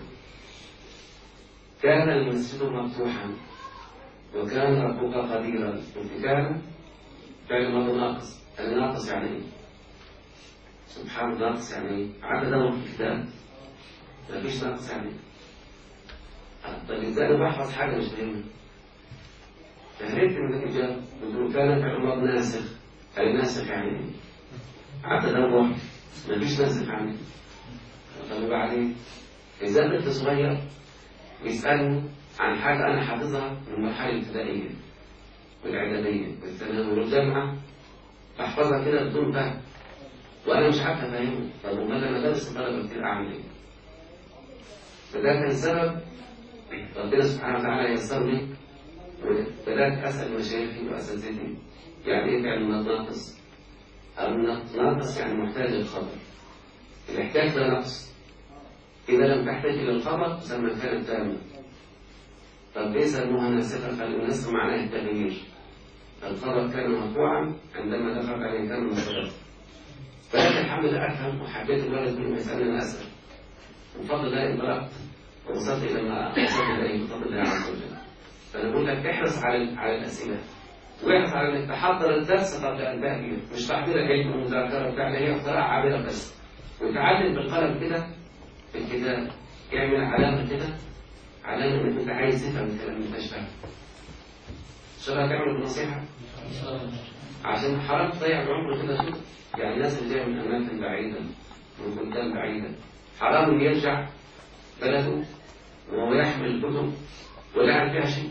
Speaker 1: كان المسجد مفتوحا وكان ربك قديرا. قلت كان فعل ماضي ناقص. الناقص يعني إيه؟ سبحان الله ناقص يعني إيه؟ عدد دور في الكتاب مفيش ناقص يعني إيه؟ طب ازاي انا بحفظ حاجه مش فاهمها؟ فهربت من الاجابه، قلت له كان فعل الماضي ناسخ. قال ناسخ يعني ايه؟ قعدت ادور مفيش ناسخ عني. طب وبعدين ازاي طفل صغير بيسالني عن حاجه انا حافظها من المرحله الابتدائيه والاعداديه والثانويه والجامعه، بحفظها كده بدون فهم وانا مش عارف افهمه. طب امال انا درس الطلبه كتير اعمل ايه؟ فده كان سبب ربنا سبحانه وتعالى ييسر لي، وبدات اسال مشايخي واساتذتي يعني ايه فعل ناقص؟ ناقص يعني محتاج للخبر. الاحتياج ده نقص. اذا لم تحتاج الى الخبر تسمى كانت تامه. طب ليه سموها ناسخه؟ قالوا النسخ معناه التغيير. الخبر كان مرفوعا عندما دخلت عليه كان مصدر. فلكن الحمد لله افهم وحبيت الولد كل ما يسالني انا اسال. بفضل الله انطلقت ووصلت الى ما وصلت اليه بفضل الله عز وجل. فانا بقول لك احرص على الاسئله، واحرص على انك تحضر الدرس قبل ان تأتي، مش تحضير العلم والمذاكره بتاعنا هي اختراع عابره بس. وتعلم بالقلم كده في الكتاب، اعمل علامه كده، علامه انك انت عايز تفهم الكلام اللي انت مش فاهمه. شو هتعمل بالنصيحه؟ عشان حرام تضيع العمر كده. شوف يعني الناس اللي جايه من اماكن بعيده من بلدان بعيده، حرام انه يرجع بلده وهو يحمل الكتب ولا يعرف فيها شيء.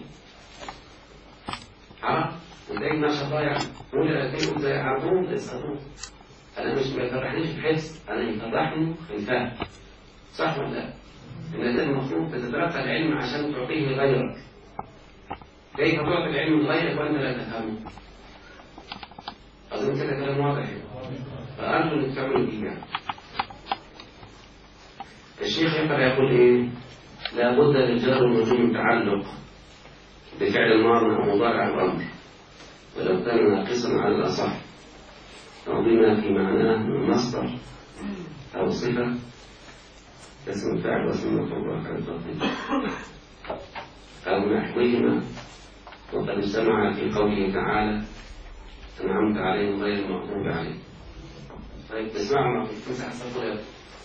Speaker 1: حرام. وتلاقي ماشي ضايع ولا تلاقيه زي عرضون للصدوق. انا مش ما يفرحنيش الحفظ، انا يفرحني الفهم. صح ولا لا؟ ان ده المفروض تتلقى العلم عشان تعطيه لغيرك. كيف تعطي العلم لغيرك وانت لا تفهمه؟ اظن كده كلام واضح. فارجو انك تعملوا بيه يعني. الشيخ يقدر يقول ايه؟ لابد للجار والمجرور تعلق بفعل الماضي او مضارع الامر، ولو كان ناقصا على الاصح او بما في معناه من مصدر او صفه اسم الفاعل واسم المفعول وحال التفضيل او نحوهما، وقد اجتمع في قوله تعالى انعمت عليهم غير المغضوب عليهم. طيب تسمعوا ما في تمسح الصفر.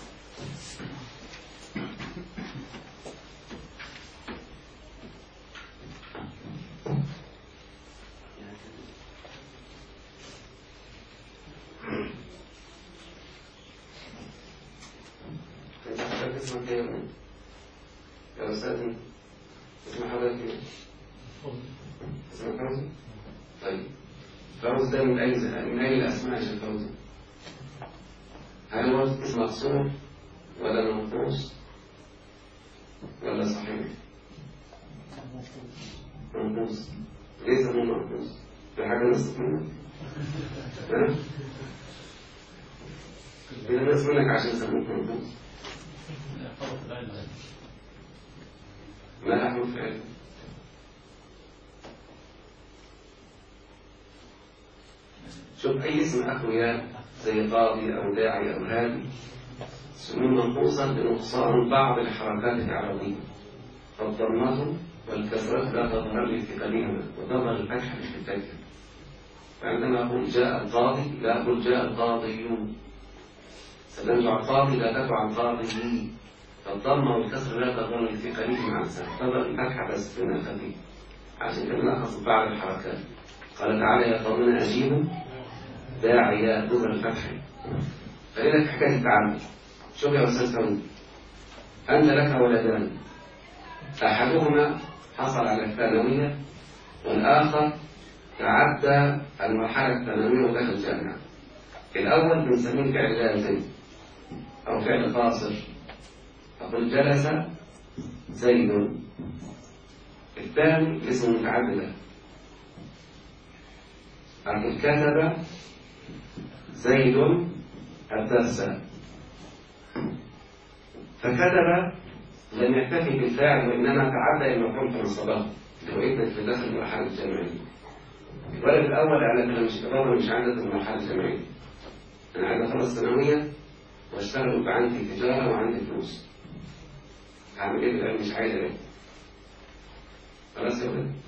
Speaker 1: اسمك ايه يا استاذ؟ اسم حضرتك ايه؟ اسمك فوزي؟ طيب فوز ده من اي الاسماء يا شيخ فوزي؟ هل هو اسم مقصور ولا منقوص ولا صحيح؟ منقوص. ليه سموه منقوص؟ في حاجه نصف منك؟ ها؟ في ناس منك عشان سموه منقوص. ما له فعل. شوف أي اسم أخويا زي قاضي أو داعي أو هادي سموه منقوصا بنقصان بعض الحركات العربية، فالضمة والكسرة لا تظهر لثقلهما وتظهر الفتحة للفتاة. فعندما أقول جاء القاضي لا أقول جاء القاضيون. سلمت على القاضي لا تدعو على القاضيين. فالضمة والكسر لا تظهر لثقلهما مع السهل، تظهر الفتحة بس في الخفيف. عشان كده نقص بعض الحركات. قال تعالى يا قومنا أجيبوا داعي دبر الفتح. فلذلك حكاية التعلم. شوف يا أستاذ فوزي، أنت لك ولدان، أحدهما حصل على الثانوية والآخر تعدى المرحلة الثانوية ودخل الجامعة. الأول بنسميه فعل لازم أو فعل قاصر. أقول جلس زيد. الثاني اسم متعددة. أقول كتب زيد الدرس. فكتب لم يكتفي بالفاعل وإنما تعدى إلى مفعول فنصبه لو في داخل المرحلة الجامعية. الولد الأول أنا مش عندي في المرحلة الجامعية. أنا عايز أخلص ثانوية وأشتغل ويبقى عندي تجارة وعندي فلوس. هعمل إيه بالعلم؟ مش عايز إيه؟ خلاص يا ولد؟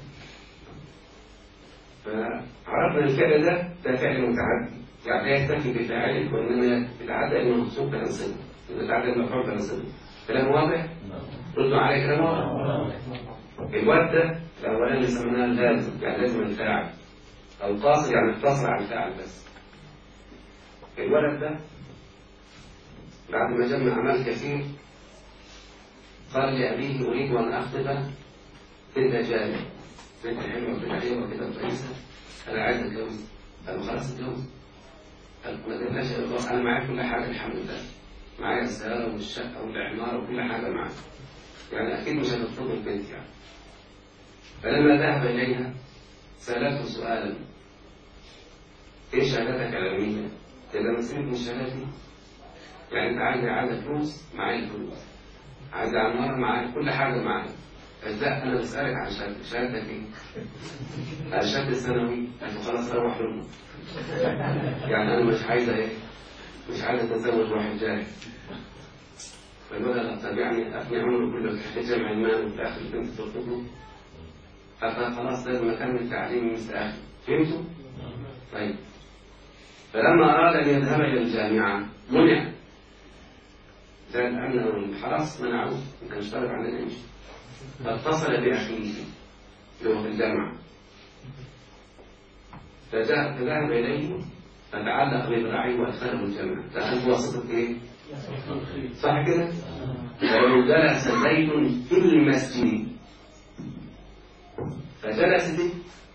Speaker 1: فعرفنا الفعل ده فعل متعدي، يعني لا يكتفي بفاعله وإنما يتعدى إلى مخصوص بأنصبه، يتعدى إلى مفعول بأنصبه. كلام واضح؟ ردوا عليه كده. الواد ده الأولاني سميناه لازم، يعني لازم الفاعل، أو قاصر يعني اقتصر على الفاعل بس. الولد ده بعد ما جمع أعمال كثير قال لأبيه أريد أن أخطب بنت جارية، بنت حلوة بنت حلوة كده كويسة، أنا عايز أتجوز. قال له خلاص اتجوز. قال ما تقلقش أنا معايا كل حاجة الحمد لله، معايا السيارة والشقة والعمارة وكل حاجة معايا، يعني أكيد مش هتطلب البنت يعني. فلما ذهب إليها سألته سؤالا: إيه شهادتك العلمية؟ إذا ما سمعت من شهادتي يعني أنت عايز فلوس، معايا الفلوس، عايز عمارة، معايا كل حاجة معايا. لا أنا بسألك عن شهادتك، شهادتك إيه؟ على شهادة الثانوي. قال له خلاص أروح لهم، يعني أنا مش عايزة إيه؟ مش عايزة أتزوج واحد جاهل. فالولد طب يعني أفني عمره كله في جامع المال وفي آخر البنت ترفضه؟ فقال خلاص لازم أكمل تعليمي مثل آخر. فهمتوا؟ طيب. فلما أراد أن يذهب إلى الجامعة منع، زي الأمن والحرس منعوه، كان اشترط عندنا يمشي. فاتصل بأخيه اللي هو في الجامعة، فذهب إليه فتعلق بذراعيه وأدخله الجامعة. دخل بواسطة إيه؟ صح كده؟ ولو جلس زيد في المسجد، فجلس دي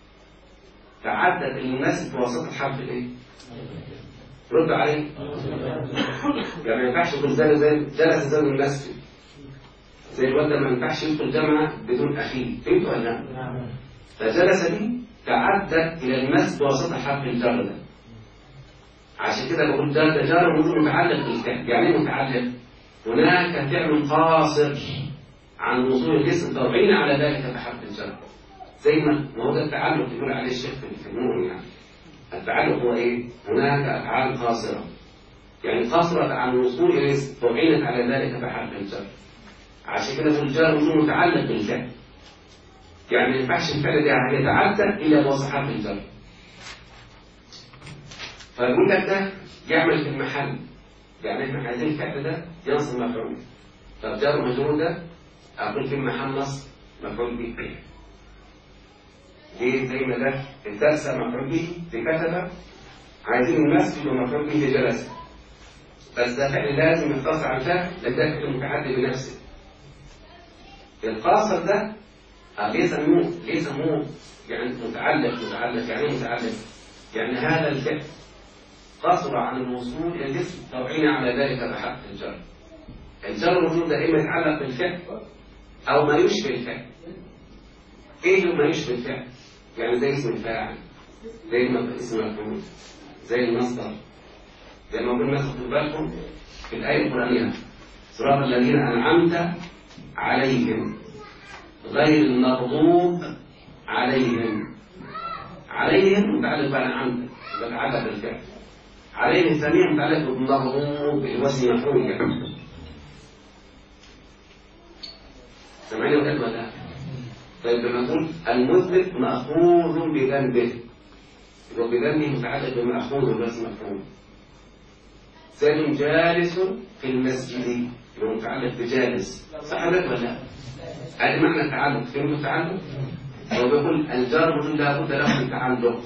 Speaker 1: تعدت المسجد بواسطة حرف الإيه؟ رد عليه. يعني ما ينفعش يقول زي جلس زي المسجد، زي الواد ما ينفعش يدخل جامعة بدون أخيه. فهمت ولا لا؟ فجلس دي تعدت إلى المسجد بواسطة حرف الجر ده. عشان كده بقول ده جار ومفروض متعلق بالفعل. يعني ايه متعلق؟ هناك فعل قاصر عن وصول الاسم توعين على ذلك بحرف الجر، زي ما هو ده التعلق يقول عليه الشيخ في النور. يعني التعلق هو ايه؟ هناك افعال قاصره، يعني قصرت عن وصول الاسم توعينت على ذلك بحرف الجر. عشان كده بقول جار ومفروض متعلق بالفعل، يعني ما ينفعش الفعل ده يتعدى الا بواسطه حرف الجر. فيقول لك ده يعمل في المحل، يعني احنا عايزين الفعل ده ينصب مفعول. طب جار مجرور ده اقول في المحل نصب مفعول به. ليه؟ زي ما ده الدرس مفعول به في كتب، عايزين المسجد ومفعول به في جلسه. بس ده فعل لازم يقتصر على الفعل، لان ده فعل متعدي بنفسه. القاصر ده ليه سموه يعني متعلق. يعني ايه متعلق؟ يعني هذا الفعل قصر عن الوصول إلى الاسم توعين على ذلك بحرف الجر. الجر المفروض دائما يتعلق بالفعل أو ما يشبه الفعل. إيه ما يشبه الفعل؟ يعني زي اسم الفاعل، زي اسم المفعول، زي المصدر. زي ما قلنا خدوا بالكم في الآية القرآنية: صراط الذين أنعمت عليهم غير المغضوب عليهم. عليهم متعلق بأنعمت، متعلق بالفعل. عليه الثانية متعلق بالمغضوب اللي هو اسم مفعول يعني. سمعني ولا لا؟ طيب لما نقول المذنب مأخوذ بذنبه، يبقى بذنبه متعلق بمأخوذ اللي هو اسم مفعول. زيد جالس في المسجد يبقى متعلق بجالس. صح ولا لا؟ هذا معنى التعلق. فين التعلق؟ هو بيقول الجار لا بد له من تعلق،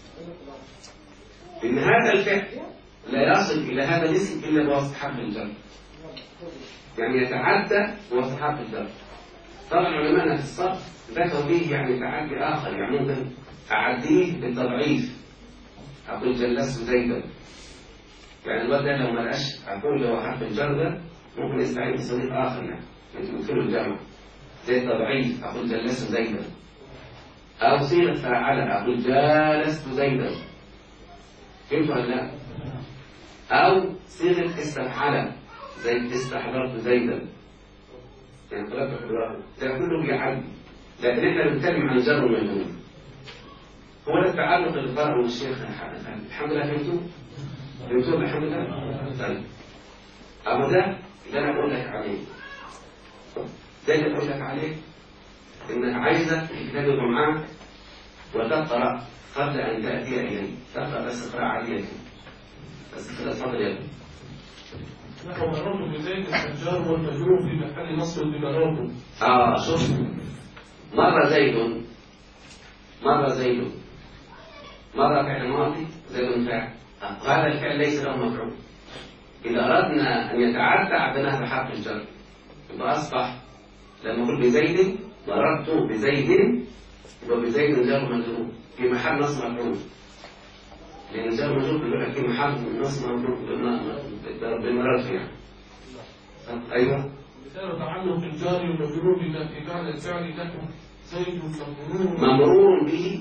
Speaker 1: إن هذا الفعل لا يصل إلى هذا الاسم إلا بواسطة حرف الجر، يعني يتعدى بواسطة حرف الجر. طبعا علماءنا في الصرف ذكروا به يعني تعدي آخر، يعني ممكن أعديه بالتضعيف، أقول جلست زيدا. يعني الواد ده لو ما لقاش أقول له حرف الجر ده ممكن يستعين بصديق آخر، يعني يدخله الجمع زي التضعيف، أقول جلست زيدا. أو صيغة فاعل، أقول جالست زيدا. فهمت ولا لا؟ أو صيغة استفعل زي استحضرت زيدا، يعني طلبت حضرته. ده كله بيعدي، لكن احنا بنتكلم عن جر ومجرور. هو ده التعلق اللي قرأه الشيخ الحمد لله. فهمتوا؟ الحمد لله؟ طيب. أما ده اللي أنا بقول لك عليه، ده اللي بقول لك عليه إنك عايزة الكتاب يبقى معاك وتقرأ قبل أن تأتي إليه. تقرأ بس قراءة عادية بس كده. اتفضل يا ابني.
Speaker 2: نحو مررت بزيد الحجار والمجروح في محل نصب بمررت.
Speaker 1: شوف، مر زيد، مر زيد، مر فعل ماضي، زيد فاعل. هذا الفعل ليس له مفعول. إذا أردنا أن يتعدى عدناه بحرف الجر، يبقى أصبح لما أقول بزيد مررت بزيد، يبقى بزيد جر مجرور في محل نصب مفعول، لأن جر مجرور بيقول لك في محل نصب مفعول بمررت يعني. أيوه.
Speaker 2: مثال تعلق الجار والمجرور بما في معنى الفعل له زيد
Speaker 1: ممرور به.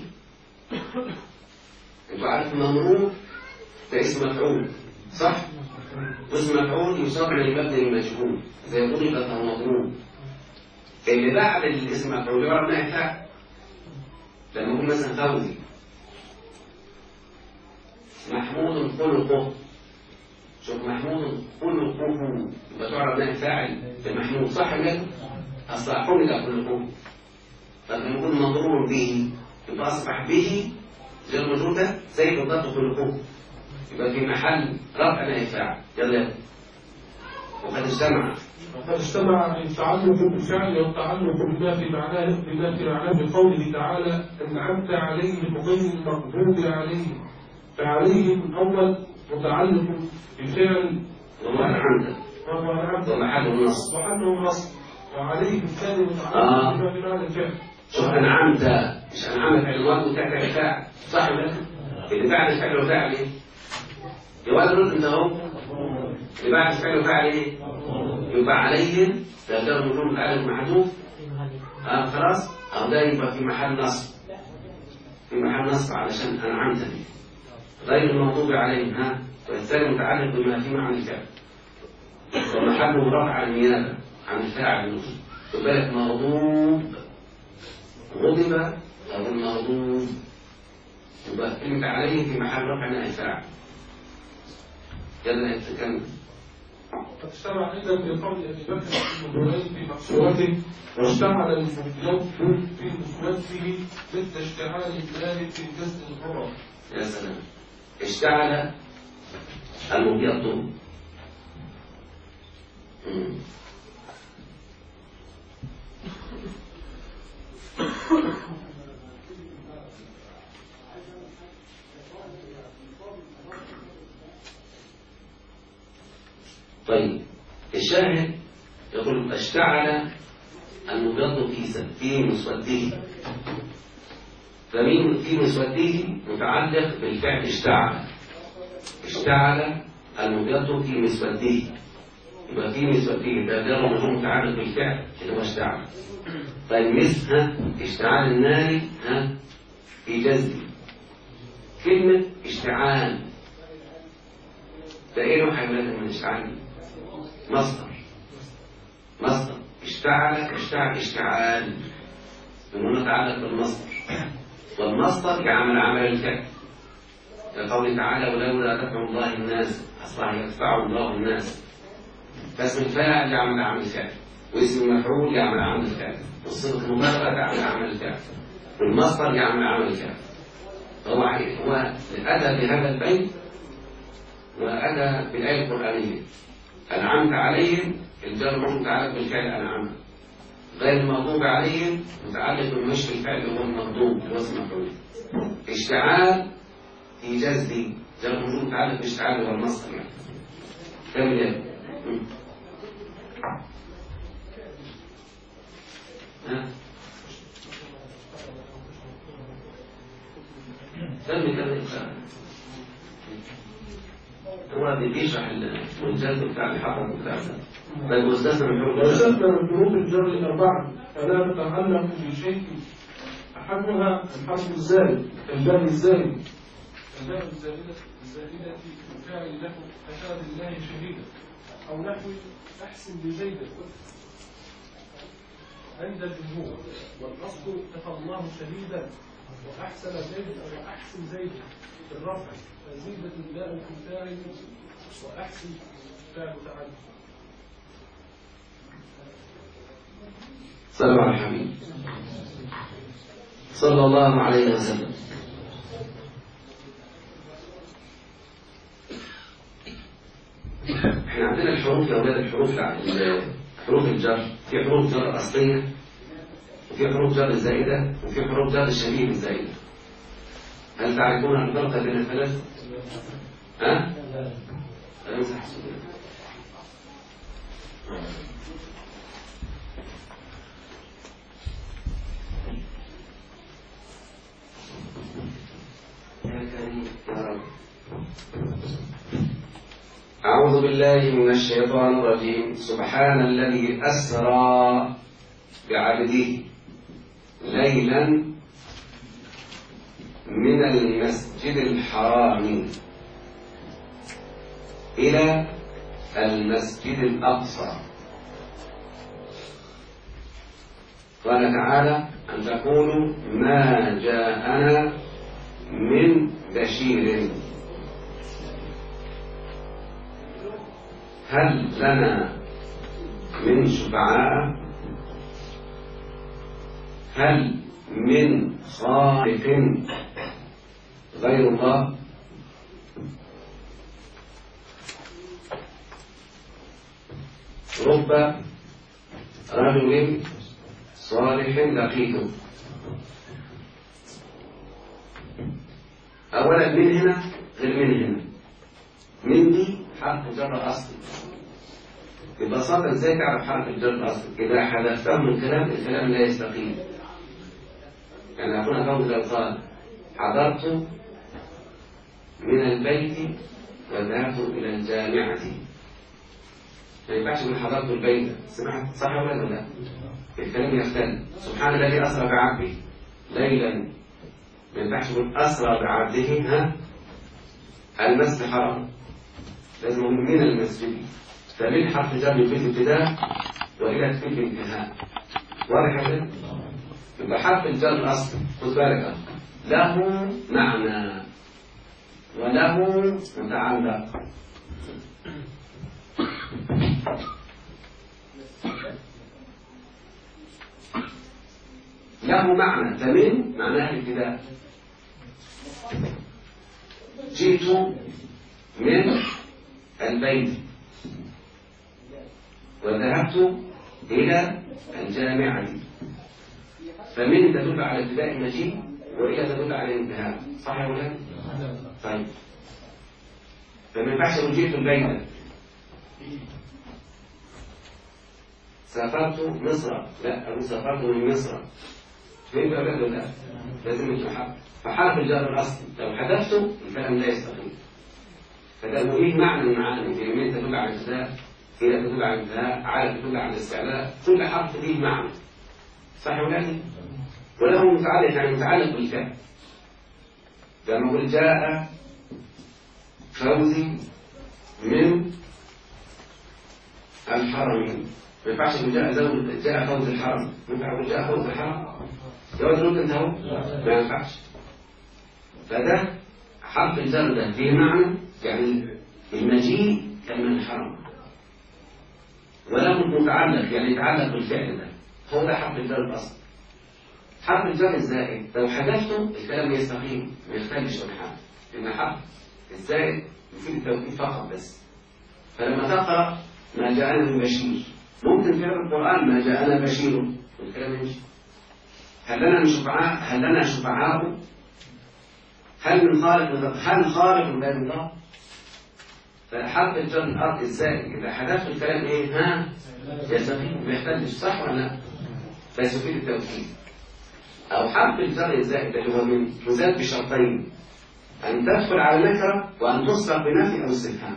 Speaker 1: أنتوا عارف ممرور ده اسم مفعول صح؟ اسم مفعول يصاب عن المبني المجهول زي ضرب فهو مضروب. اللي بعد الاسم مفعول يعرف انها فاعل. لما يكون مثلا فوزي محمود خلقه، شوف محمود خلقه يبقى تعرف انها فاعل بمحمود صح كده؟ اصلا حمد خلقه. فلما يكون مضروب به يبقى اصبح به غير مجرور ده زي بالضبط خلقه، يبقى في محل رفع نائب فاعل. يلا وقد
Speaker 2: اجتمع التعلق بالفعل والتعلق بما في معناه بقوله تعالى أنعمت عليهم غير المغضوب عليهم. فعليهم الأول متعلق بفعل
Speaker 1: وهو أنعمت ومحله النصب
Speaker 2: وعليه الثاني متعلق بما في معنى الفعل.
Speaker 1: شوف أنعمت مش أنعمت على الماضي وتحت الفاعل صح ولا لا؟ اللي بعد الفعل وفاعل ايه؟ جواز رد انت اهو. اللي بعد الفعل وفاعل ايه؟ يبقى عليهم ده جر مجرور متعلق محذوف. خلاص ده يبقى في محل نصب، في محل نصب علشان أنعمت به غير المغضوب عليهم. والثاني متعلق بما في معنى الفعل ومحله رفع النيابة عن الفاعل. خد بالك مغضوب غضب أو المغضوب يبقى كلمة عليه في محل رفع نائب فاعل. يلا نتكلم.
Speaker 2: قد اشتمع أيضا بقول أبي بكر المدورين في مقصوراته واشتعل المبيض في مسودته ضد اشتعال النار في جسد الغرة.
Speaker 1: يا سلام. اشتعل المبيض طيب الشاهد يقول اشتعل المبيض في مسوده. فمين في مسوده متعلق بالفعل اشتعل. اشتعل المبيض في مسوده يبقى في مسوده ده جر مجرور متعلق بالفعل اللي هو اشتعل. طيب مثل اشتعال النار في جزء. كلمة اشتعال ده ايه نوع حيوانات من الاشتعال؟ مصدر اشتعل اشتعال انه يتعلق بالمصدر، والمصدر يعمل عمل الفعل كقوله تعالى ولولا دفع الله الناس اصلا يدفع الله الناس. فاسم الفاعل يعمل عمل الفعل، واسم المفعول يعمل عمل الفعل، والصيغه المبالغه يعمل عمل الفعل، والمصدر يعمل عمل الفعل. هو اتى بهذا البيت واتى بالايه القرانيه أنعمت عليهم الجار متعلق بالفعل أنعمت، غير المغضوب عليهم متعلق بالمشي الفعل وهو المغضوب اللي هو اسم مفعول. اشتعال في جذب جار مجرور متعلق باشتعال وهو المصدر يعني. كمل يا كمل هو بيشرح الجذب بتاع الحرف بتاع ده. طيب واستثنى من
Speaker 2: حروف الجر الأربعة فلا تتعلق بشيء أحدها الحرف الزائد كالباء الزائد. الباء الزائدة في فاعل له كشهادة الله شهيدا أو نحو أحسن بزيدا عند الجمهور، والأصل كفى الله شهيدا وأحسن زيدا أو أحسن زيدا في الرفع فزيدة الباء في فاعل وأحسن فاعل تعدد.
Speaker 1: صلوا على الحبيب صلى الله عليه وسلم. احنا عندنا الحروف حروف الجر، في حروف جر أصلية وفي حروف جر زائدة وفي حروف جر شبيه بالزائدة. هل تعرفون الفرق بين الثلاث؟ ها؟ امسح الصدور. يا كريم يا رب. أعوذ بالله من الشيطان الرجيم. سبحان الذي أسرى بعبده ليلا من المسجد الحرام إلى المسجد الأقصى. قال تعالى أن تقولوا ما جاءنا من بشير هل لنا من شفعاء هل من خالق غير الله. رب رجل صالح لقيته. أولا من هنا غير من هنا. من دي حرف جر أصلي. ببساطة ازاي تعرف حرف الجر الأصلي؟ إذا حذفته من الكلام لا يستقيم. يعني أخونا فوز لو قال حضرت من البيت وذهبت إلى الجامعة، ما ينفعش من حضرت البيت. سمعت صح ولا لا؟ الكلام يختلف. سبحان الذي أسرى بعبده ليلا، ما ينفعش من أسرى بعبده المسجد حرام، لازم من المسجد. فمن حرف جر يفيد الابتداء وإلى تفيد الانتهاء. واضح كده؟ يبقى حرف الجر الأصلي خد بالك له معنى وله متعلق. له معنى، فمن معناها الابتداء. جئت من البيت وذهبت إلى الجامعة. فمن تدل على ابتداء المجيء وإلى تدل على الانتهاء. صح ولا لا؟ طيب فما ينفعش لو جئت البيت سافرت مصر، لا أقول سافرت من مصر. فين بقى ولا لا؟ لازم يتحرك. فحرف الجر الأصلي لو حذفته الكلام لا يستقيم. فده إيه معنى المعاني؟ كلمة تدل على الابتداء، إلى تدل على الانتهاء، على تدل على الاستعلاء. كل حرف فيه معنى. صح ولا لا؟ وله متعلق، يعني متعلق بالفعل. لما نقول جاء فوزي من الحرم، ما ينفعش يقول جاء فوز الحرم. ينفع يقول جاء فوز الحرم؟ جواز رد انت اهو؟ ما ينفعش. فده حرف الجر ده فيه معنى، يعني المجيء كان من الحرم. وله متعلق، يعني يتعلق بالفعل ده. هو ده حرف الجر الاصلي. حرف الجر الزائد لو حذفته الكلام يستقيم، ما يختلفش عن حرف. لأن حرف الزائد يفيد التوكيد فقط بس. فلما تقرأ ما جاءنا من بشير، ممكن في القرآن ما جاءنا بشير والكلام يمشي. هل لنا شفعاء هل من خالق، هل خالق غير الله. فحرف الجر الأرض الزائد إذا حذفت الكلام إيه؟ يستقيم، ما يختلفش. صح ولا لا؟ بس يفيد التوكيد. أو حرف الجر الزائد اللي هو من يزاد بشرطين: أن تدخل على نكرة وأن تصدق بنفي أو استفهام.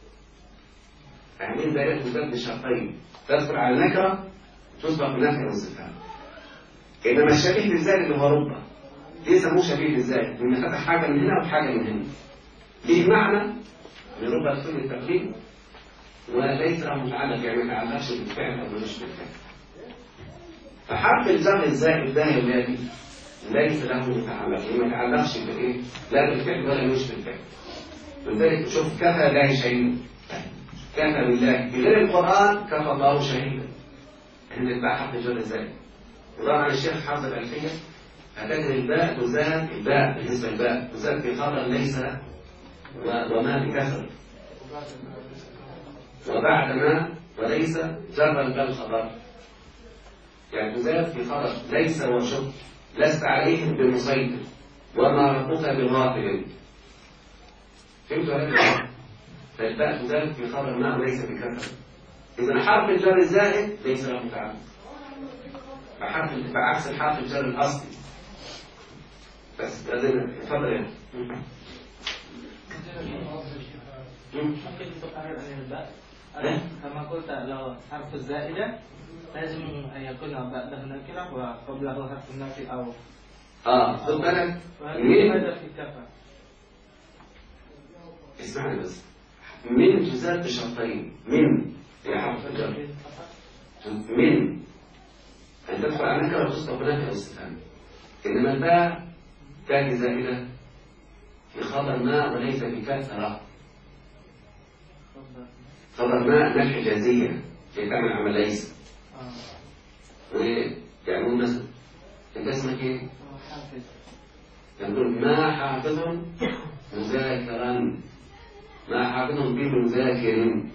Speaker 1: يعني ذلك يزاد بشرطين: تدخل على نكرة تصدق بنفي أو استفهام. إنما الشبيه بالزائد اللي هو ربما ليس مو شبيه بالزائد، لأن فتح حاجة من هنا وحاجة من هنا. ليه معنى لربما تكون التقليد وليس له متعلق، يعني ما يتعلقش بالفعل أو مش بالفعل. فحرف الجر الزائد ده الذي ليس له متعلق، ما يتعلقش بالايه؟ لا بالفعل ولا مش بالفعل. ولذلك شوف كفى الله شهيدا، كفى بالله بغير القرآن كفى الله شهيدا. عند بقى حرف الجر الزائد. وطبعا الشيخ حافظ الألفية هتجد الباء تزاد، الباء بالنسبة للباء تزاد في خبر ليس وما بكسر، وبعد ما وليس جرا بل خبر. يعني تزاد في خبر ليس وشك، لست عليهم بمسيطر، وما ربك بغافل. فهمت ولا لا؟ فالباء تزاد في خبر ما وليس بكثرة. إذا حرف الجر الزائد ليس له متعلق، بعكس الحرف الجر الأصلي. بس لازم تفضل.
Speaker 3: ممكن تقرر عن الباء كما قلت لو حرف الزائدة لازم أن يكون بعده نكرة وقبله حرف النفي أو
Speaker 1: خد بالك
Speaker 3: هذا في الكفر.
Speaker 1: اسمعني بس، من تزاد بشرطين. من هي حرف الجر، من أن تدخل على نكرة وتصدق بنفي أو استفهام. إنما الباء تأتي زائدة في خبر ما وليس بكثرة. خبر ما الحجازية اللي تعمل عمل ليس. ويعني مثلا انت اسمك ايه؟
Speaker 3: حافظ.
Speaker 1: يقول ما حافظ مذاكرا، ما حافظ بمذاكر.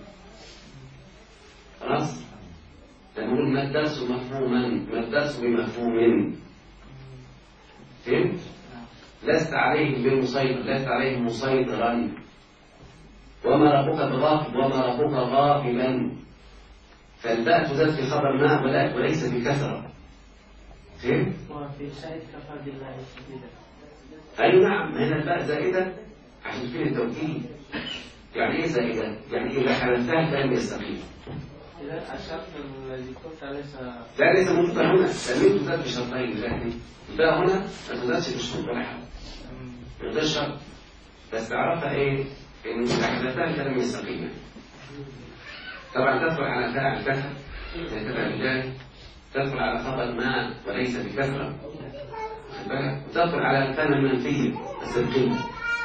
Speaker 1: خلاص؟ تقول ما الدرس مفهوما، ما الدرس بمفهوم. فهمت؟ لست عليهم بمسيطر، لست عليهم مسيطرا. وما ربك بغافل، وما ربك غافلا. فالباء تزاد في خبر ما وليس بكثرة. فهمت؟
Speaker 3: وفي شاهد كفى بالله شديدا.
Speaker 1: أي نعم، هنا الباء زائدة عشان تفيد التوكيد. يعني إيه زائدة؟ يعني إذا حذفتها كان يستقيم.
Speaker 3: إذا الشرط الذي قلت
Speaker 1: ليس موجود هنا، تلميذ تزاد بشرطين، لكن الباء هنا ما تزادش بشروط ولا حاجة. من غير شرط. بس تعرفها إيه؟ إن إذا حذفتها كان يستقيم. طبعا تدخل على فاعل كثر، تتبع الجاي، تدخل على خبر ما وليس بكثرة، واخد بالك؟ وتدخل على الكلمة المنفية بس القيمة.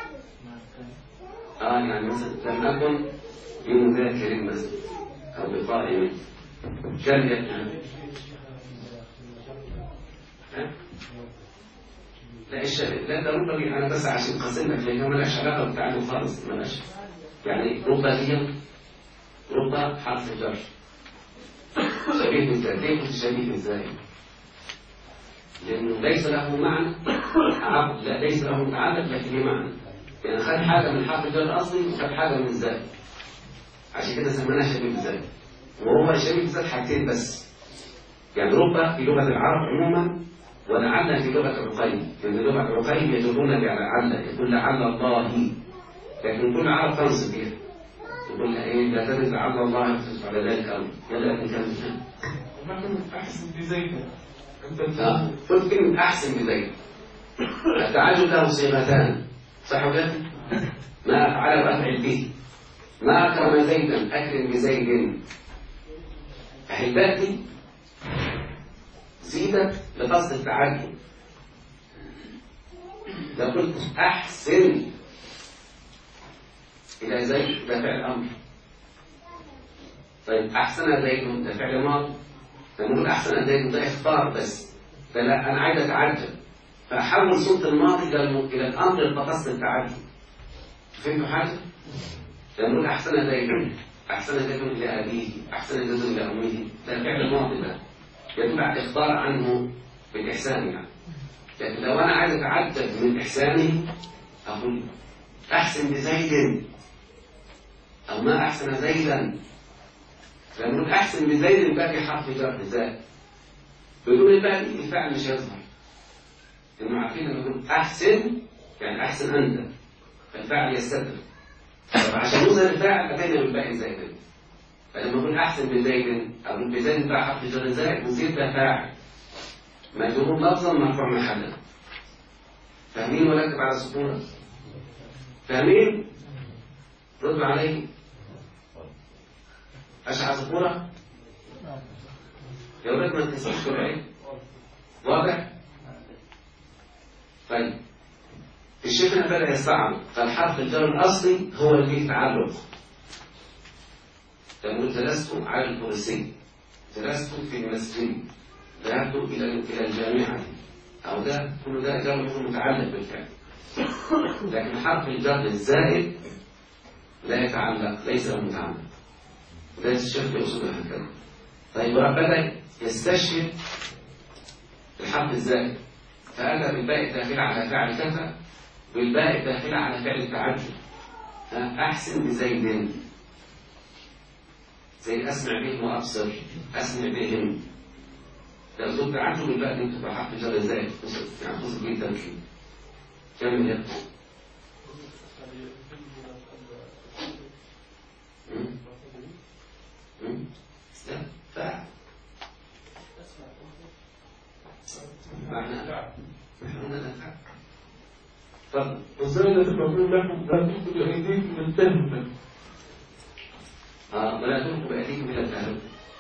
Speaker 1: يعني مثلا لم أكن بمذاكر مثلا أو بقائم جلية. لا ده ربما أنا بس عشان قسمك لأنه ملاش علاقة بالتعلم خالص، ملاش. يعني ربما هي ربما حرف جر شبيه بالتأكيد وشبيه ازاي؟ لأنه ليس له معنى عقد، لا ليس له متعلق لكن له معنى. يعني خد حاجة من حرف الجر الأصلي وخد حاجة من الزاي، عشان كده سميناها شبيه بالزاي. وهو شبيه بالزاي حاجتين بس، يعني ربما في لغة العرب عموما ولعل في لغة عقيل، لأن لغة عقيل يدلون على لعل، يقول لعل الله، لكن كل العرب تنصب بها يقول ايه لا تدري لعل الله يختص على ذلك الامر ولا ان كان
Speaker 2: ونحن احسن بزيد.
Speaker 1: قلت كلمه احسن بزيد. التعجب له صيغتان، صح ولا؟ ما افعل وافعل به. ما اكرم زيدا اكرم بزيد. الباء دي زيدت لقصد التعجب. لو قلت احسن إلى زيد ده فعل أمر. طيب أحسن زيد ده فعل ماضي. فنقول أحسن زيد ده إخبار بس. فلا أنا عايز أتعجب، فأحول صوت الماضي إلى الأمر لقصد التعجب. فهمتوا حاجة؟ فنقول أحسن زيد، أحسن زيد إلى أبيه، أحسن زيد إلى أمه، ده فعل ماضي ده يدل على الإخبار عنه بالإحسان يعني. لكن لو أنا عايز أتعجب من إحسانه أقول أحسن بزيد أو ما أحسن زيدا. فنقول أحسن بزيد الباقي حرف جر زائد، بدون الباقي الفعل مش يظهر. لأنه عارفين لما نقول أحسن يعني أحسن أنت، فالفعل يستتر. عشان نظهر الفاعل أتينا بالباقي زائدا. فلما نقول أحسن بزيد أو بزيد بقى حرف جر زائد وزيد ده فاعل مجرور لفظا مرفوع محلا. فاهمين ولا أكتب على السطور؟ فاهمين؟ ردوا علي. أشعر سطورة؟ يا ولد ما تنسوش العين. واضح؟ طيب الشيخ هنا بدأ يستعرض فالحرف الجر الأصلي هو اللي فيه تعلق. تقول جلست على الكرسي، جلست في المسجد، ذهبت إلى الجامعة، أو ده كل ده جر يكون متعلق بالفعل. لكن حرف الجر الزائد لا يتعلق، ليس له متعلق. بداية الشيخ يقصد هكذا. طيب بدأ يستشهد الحرف الزائد، فأتى بالباء الداخلة على فعل كذا والباء الداخلة على فعل التعجب. أحسن بزيد، زي أسمع بهم وأبصر، أسمع بهم. لو زود تعجب الباء دي تبقى حرف جر زائد، يعني خصوص به تركيب. كمل يا لا فاعل معنى لا فاعل. طب
Speaker 2: وزيادة المفعول لكم لا تلقوا بأيديكم من التهمة.
Speaker 1: ولا تلقوا بأيديكم إلى التهلكة.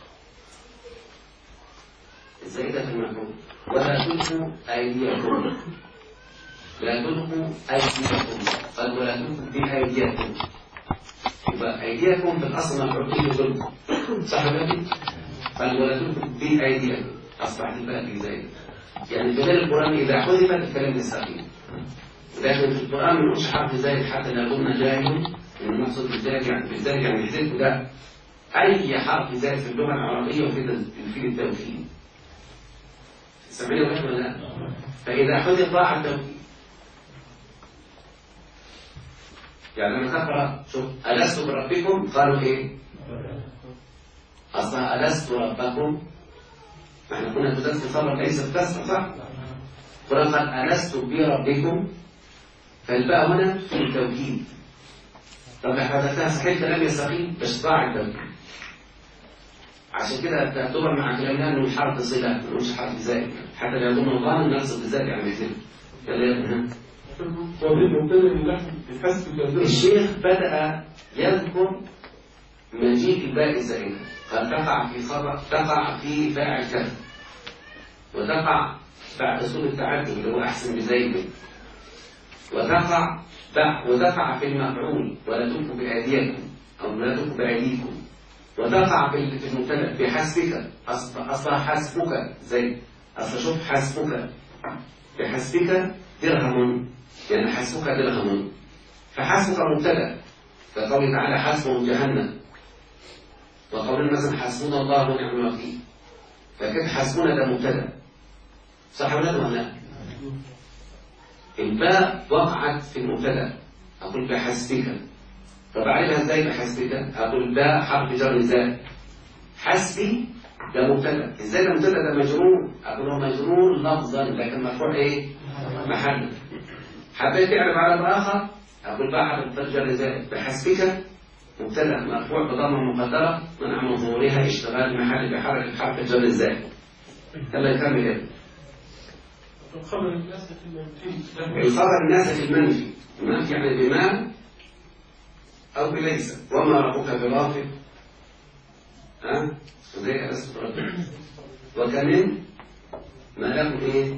Speaker 1: الزائدة في المفعول ولا تلقوا أيديكم، لا تلقوا أيديكم، قال ولا تلقوا بأيديكم. يبقى أيديكم في الأصل مفعول به تلقوا، صح ولا لا؟ قال ولا تلقوا بأيديكم، أصبحت الباء في زائدة. يعني في غير القرآن إذا حذفت الكلام الساقين، لكن في القرآن ما نقولش حرف زائد حتى لا يظن جاهل إن المقصود بالزائد يعني يحذفه. ده أي حرف زائد في اللغة العربية وفي التوكيد. سامعين ولا لا؟ فإذا حذف ضاع التوكيد. يعني لما تقرأ شوف ألست بربكم قالوا إيه؟ أصلا ألست ربكم، احنا كنا تزاد خبر ليس بكسر صح؟ قرأت ألست بربكم، فالباء هنا في التوكيد. طب حدثها صحيح كلام يستقيم بس ضاع التوكيد. عشان كده تعتبر مع كلامنا انه حرف صله ما نقولش حرف زائد حتى لا يظن الله ان نقصد بزائد يعني مثل الشيخ بدأ يذكر مجيء الباء الزائده، قال تقع في خبر، تقع في فاعل كذا، وتقع بعد اسلوب التعجب اللي هو احسن بزيد، وتقع في المفعول ولا تلقوا بأيديكم أو لا تلقوا بأيديكم، وتقع في المبتدأ بحسبك، أصلا حسبك زي أصلا شوف حسبك بحسبك درهم، يعني حسبك درهم، فحسبك مبتدأ كقوله تعالى حسبهم جهنم، وقولنا مثلا حسبنا الله ونعم الوكيل، فكيف حسبنا ده مبتدأ صح ولا لا؟ الباء وقعت في المبتدا، اقول بحسبك. طب اعرفها ازاي بحسبك؟ اقول باء حرف جر زائد، حسبي ده مبتدا، ازاي ده مبتدا ده مجرور؟ اقول هو مجرور لفظا لكن مرفوع ايه؟ محل. حبيت تعرف على الاخر اقول باء حرف جر زائد بحسبك مبتدا مرفوع بضمه مقدره منع من ظهورها اشتغال محل بحركه حرف جر زائد. يلا نكمل يلا.
Speaker 2: الخبر الناسخ المنفي،
Speaker 1: الخبر الناسخ المنفي، المنفي يعني بما أو بليس، وما ربك بغافل وزي ألست بربك وكمن ما له إيه؟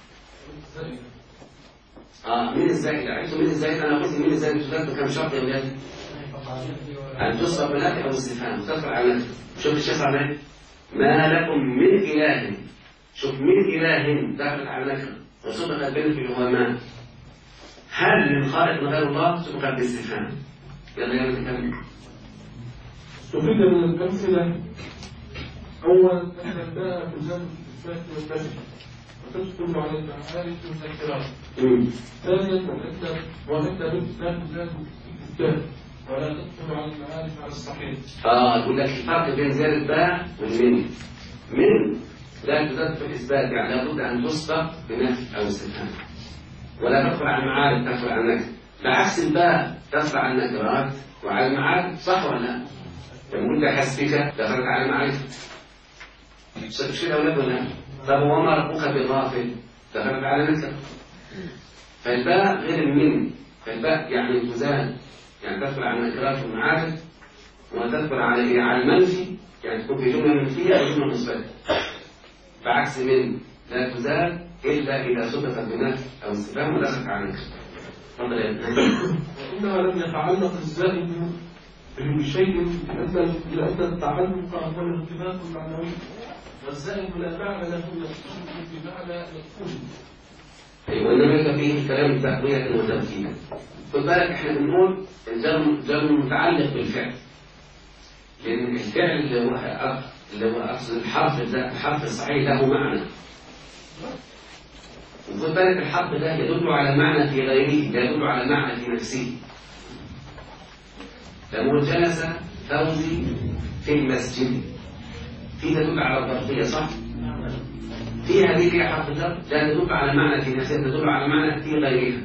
Speaker 1: من الزائد، عرفتوا من الزائد؟ أنا قلت من الزائد تثبت كم شرط يا ولاد؟ أن تصرف بنفي أو استفهام وتدخل على نفسه. شوف الشيخ عليه ما لكم من إله، شوف من إله دخلت على نكرة وسبقت بنفي اللي هو ما، هل من خالق من غير الله؟ سبقت باستفهام. يلا نتكلم.
Speaker 2: استفيد من الأمثلة أولا أن الباء تزال في الإثبات والنفي وتدخل على المعارف والنكرات. ثانيا وأن لا تزال في الإثبات ولا تدخل على المعارف على الصحيح.
Speaker 1: يقول لك الفرق بين زال الباء والمن. من لا تزال في الإثبات، يعني لابد أن تسبق بنفي أو استفهام، ولا تدخل على المعارف تدخل على النكر. بعكس الباء تدخل على النكرات وعلى المعارف، صح ولا لا؟ تقول بحسبك دخلت على المعارف، مش كده ولا لا؟ طب وما ربك بغافل دخلت على نكر. فالباء غير المن، فالباء يعني تزال، يعني تدخل على النكرات والمعارف، وتدخل على على المنفي، يعني تكون في جملة منفية أو جملة مثبتة. بعكس من لا تزال إلا إذا سبقت بنفي أو استفهام ودخلت على نكر. تفضل يا ابن.
Speaker 2: وإنما لم يتعلق الزائد بشيء لأن التعلق هو الارتباط المعنوي، والزائد لا معنى له يكون بمعنى يكون.
Speaker 1: أيوة، إنما يبقى فيه كلام تقوية وتمثيلا. خد بالك إحنا بنقول الجر متعلق بالفعل. لأن الفعل اللي هو أقصد الحرف الصحيح له معنى. وخد بالك الحرف ده يدل على معنى في غيره، لا يدل على معنى في نفسه. لما جلس فوزي في المسجد، في تدل على الظرفية صح؟ في هذه فيها حرف جر لا تدل على معنى في نفسها، تدل على معنى في غيرها.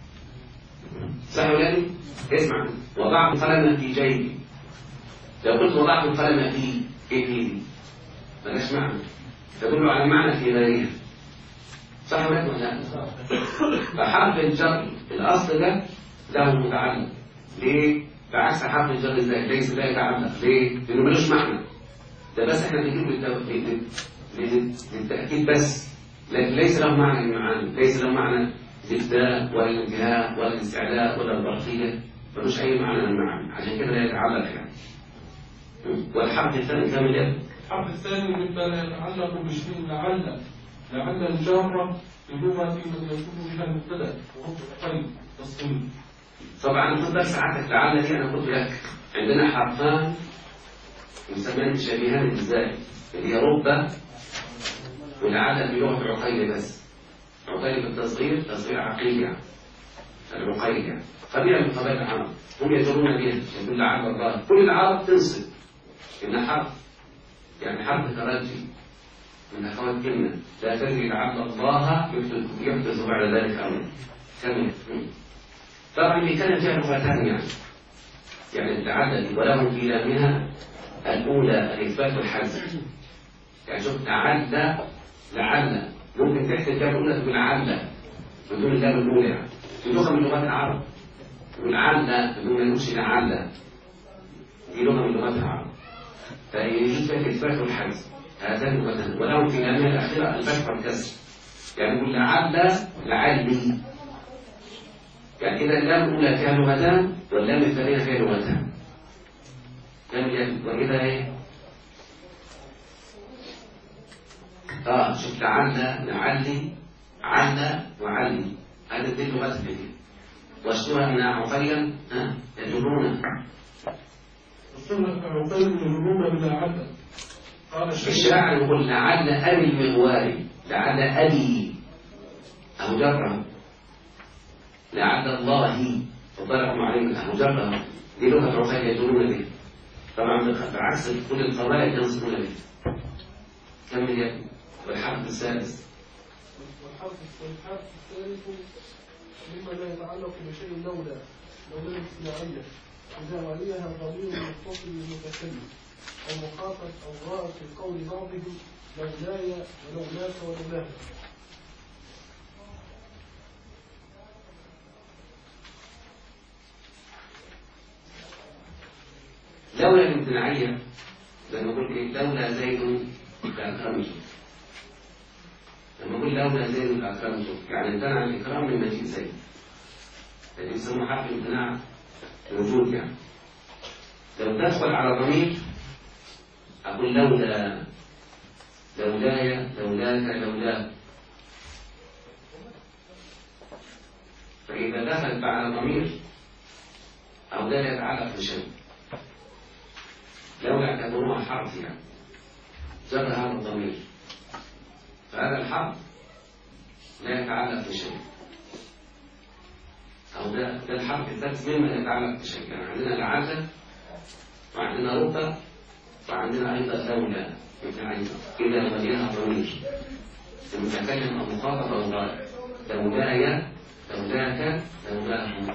Speaker 1: صح ولا لا؟ اسمع، وضعت قلما في جيبي. لو قلت وضعت القلم في ايدي ملاش معنى، تدل على معنى في غيرها. صح ولا لا؟ فحرف الجر الاصل ده له متعلق. ليه؟ بعكس حرف الجر ازاي؟ ليس لا يتعلق. ليه؟ لانه ملوش معنى. ده بس احنا بنجيبه للتاكيد بس، لكن ليس له معنى من المعاني، ليس له معنى الابتداء ولا الانتهاء ولا الاستعلاء ولا الظرفيه، ملوش اي معنى من المعاني، عشان كده لا يتعلق يعني. والحرف الثاني كامل يد.
Speaker 2: الحرف الثاني مما لا يتعلق بشيء لعل الجارة بلغة من يكون بها المبتدأ ورب القلب تصوير.
Speaker 1: طبعا خد بس ساعتك لعل دي انا قلت لك عندنا حرفان يسميان متشابهان ازاي؟ اللي هي رب ولعل بلغة العقيل بس. عقيل بالتصغير تصغير عقيل يعني. العقيل يعني قبيلة من قبائل العرب هم يجرون بها يقول لعل الله. كل العرب تنصب إن حرف يعني حرف ترجي من أخوات كلمة لا تدري لعل الله يحدث بعد ذلك أمر. كمل. طبعا اللي كان فيها لغتان يعني التعدد ولهم في لامها الأولى الإثبات والحذف. يعني شوف لعل ممكن تحت الكلمة الأولى تقول لعل بدون اللام الأولى يعني. في لغة من لغات العرب تقول لعل بدون ما نقولش لعل، دي لغة من لغات العرب. فيجوز فيها الإثبات والحذف هذان اللغتان ولهم في لامها الأخيرة الفتح والكسر. يعني يقول لعلي يعني إذا اللام الأولى فيها لغتان واللام الثانية فيها لغتان. وإذا إيه؟ شوف لعلي عل وعلي هذه دي اللغات الثانية. واشترى من عقيلا يجرون.
Speaker 2: اشترى عقيل يجرون من عل. قال
Speaker 1: الشاعر يقول لعل أبي المغواري لعل أبي أو جره لعل الله فضلكم عليهم أهجرها. دي لغة عقيل يجرون بها. طبعا بعكس كل القبائل ينصبون بها. كمل يا ابني. والحرف الثالث
Speaker 2: الثالث مما لا يتعلق بشيء لولا الاصطلاحية إذا وليها ضمير متصل بالمتكلم أو مخاطب أو رأى في قول بعضهم لولاي ولولاك ولولاها.
Speaker 1: لولا الامتناعية لما أقول إيه لولا زيد لأكرمته. لما أقول لولا زيد لأكرمته يعني امتنع الإكرام من مجيء زيد. اللي يسموه حرف الامتناع الوجود يعني. لو تدخل على ضمير أقول لولا لولاي لولاك لولاك. فإذا دخلت على ضمير أو لا يتعلق بشيء لولا اعتبروها حرف يعني جر هذا الضمير، فهذا الحرف لا يتعلق بشيء. أو ده الحرف الثالث مما يتعلق بشيء. يعني عندنا لعل وعندنا رب وعندنا أيضا لولا إذا وليها ضمير المتكلم أو مخاطب أو غائب. لولاي لولاك لولاهم.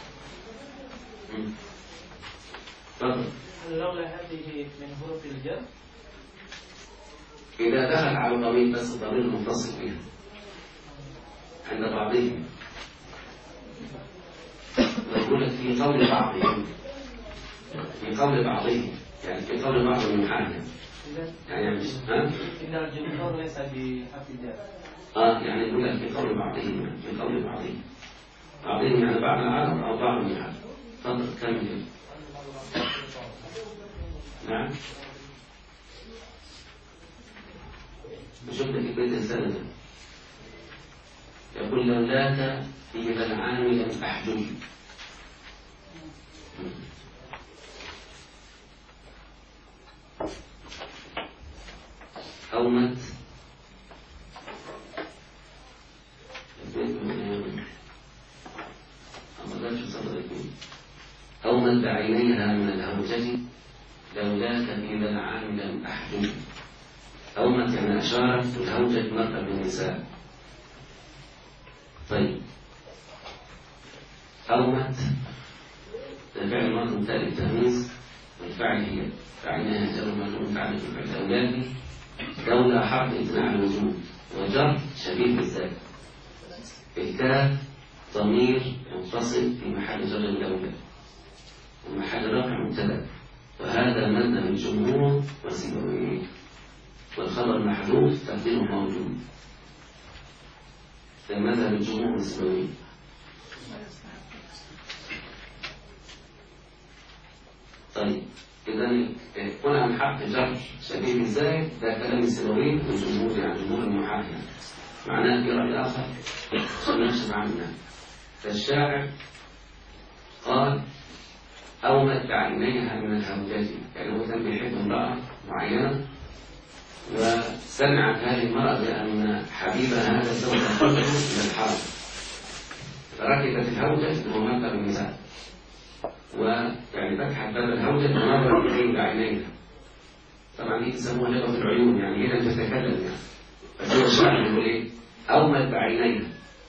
Speaker 1: تفضل.
Speaker 3: لولا هذه من حروف الجر
Speaker 1: إذا دخل على الضمير بس الضمير المتصل بها عند بعضهم يقول في قول بعضهم يعني في قول بعض المحاكم يعني مش
Speaker 3: إن الجمهور ليس بحرف الجر.
Speaker 1: يعني يقول لك في قول بعضهم يعني بعض العرب أو بعض المحاكم. تفضل كمل. نعم شفنا في بيت السنة يقول لولاك في بلعام لم أحجب. أومت أومت بعينيها من الهوجة لولاك في ذا العام لم أحجم. أومت يعني أشارت الهوجة مرأة بالنساء. طيب أومت الفعل الماضي متألف التمييز والفعل هي بعينها جر مجرور متعلق بالفعل الأولاني. لولا حرف امتناع الوجود وجر شبيه بالذات. الكاف ضمير متصل في محل جر لولا ومحل رفع مبتدأ وهذا مذهب الجمهور وسيبويه والخبر محذوف تقديره موجود. المذهب الجمهور وسيبويه. طيب إذا كون عن حرف جر شبيه بالزائد ده كلام السيبويه والجمهور يعني جمهور المحاكمة معناه في رأي آخر نشف عنه. فالشاعر قال أومت بعينيها من الهوجات يعني هو كان بيحب امرأة معينة وسمعت هذه المرأة بأن حبيبها هذا سوف يخرجه من الحرم فركبت الهوجة وهو مكة بالنساء ويعني فتحت باب الهوجة ونظرت إليه بعينيها. طبعا دي يسموها لغة العيون يعني هي لم تتكلم يعني. فهو الشاعر يقول إيه؟ أومت بعينيها.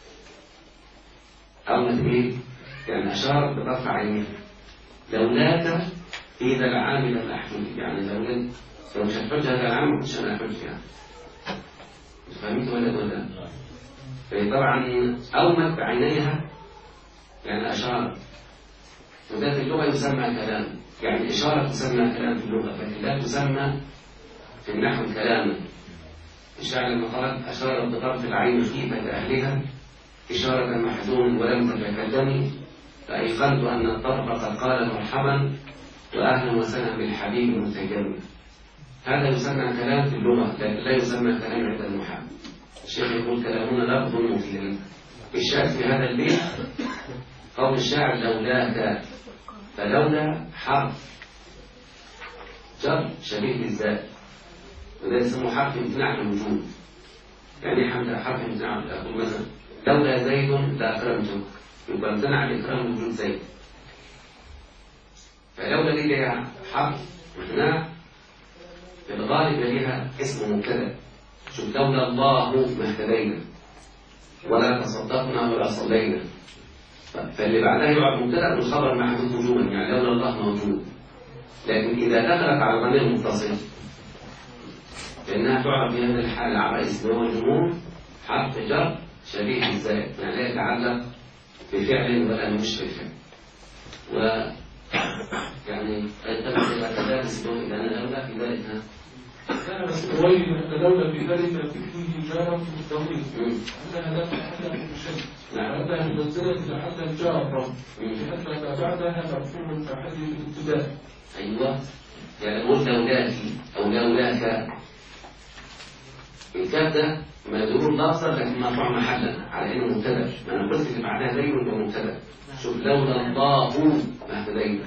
Speaker 1: أومت إيه؟ يعني أشارت بطرف عينيها. لولاك في ذا العام لم أحجم يعني لو مش هتحج هذا العام ما كنتش أنا أحج يعني. فهمت ولا؟ طبعا أومت بعينيها يعني أشارت وده في اللغة يسمى كلام يعني إشارة تسمى كلام في اللغة لكن لا تسمى في النحو كلاما. الشاعر لما قال أشارت بطرف العين خيفة أهلها إشارة محزون ولم تتكلمي فأيقنت أن الطرف قد قال مرحبا وأهلا وسهلا بالحبيب المتجمل. هذا يسمى كلام في اللغة لكن لا يسمى كلام عند المحب. الشيخ يقول كلامنا لفظ مفيد. الشاهد في هذا البيت قول الشاعر لولاك فلولا حرف جر شبيه بالذات وده يسمى حرف امتناع الوجود. يعني حرف امتناع أقول مثلا لولا زيد لأكرمتك يبقى امتنع الإكرام وجود زيد. فلولا دي لها حرف امتناع في الغالب لها اسم مبتدأ. شوف لولا الله ما اهتدينا ولا تصدقنا ولا صلينا فاللي بعدها يعرف مبتدأ بالخبر محذوف وجوبا يعني لولا الله موجود. لكن إذا دخلت على ضمير متصل فإنها تعرف في هذا الحال على اسم هو الجمهور حرف جر شبيه بالذات يعني لا يتعلق بفعل ولا مش بفعل. و يعني أتفق إلى تدارس دون إذا أنا لولا في ذلك
Speaker 2: ذهب السويد أن لولا في ذلك تكفيه جارا في التوحيد أنها لا تتحدث بشيء وأنها منزلة لحد الجارة لأن ما بعدها مرفوع كحد الابتداء.
Speaker 1: أيوه يعني قلت لولاكي أو لولاك الكاف ده مجرور لفظا لكن مرفوع محلا على انه مبتدا. ما انا قلت اللي بعدها زيه يبقى مبتدا. شوف لولا الله ما اهتدينا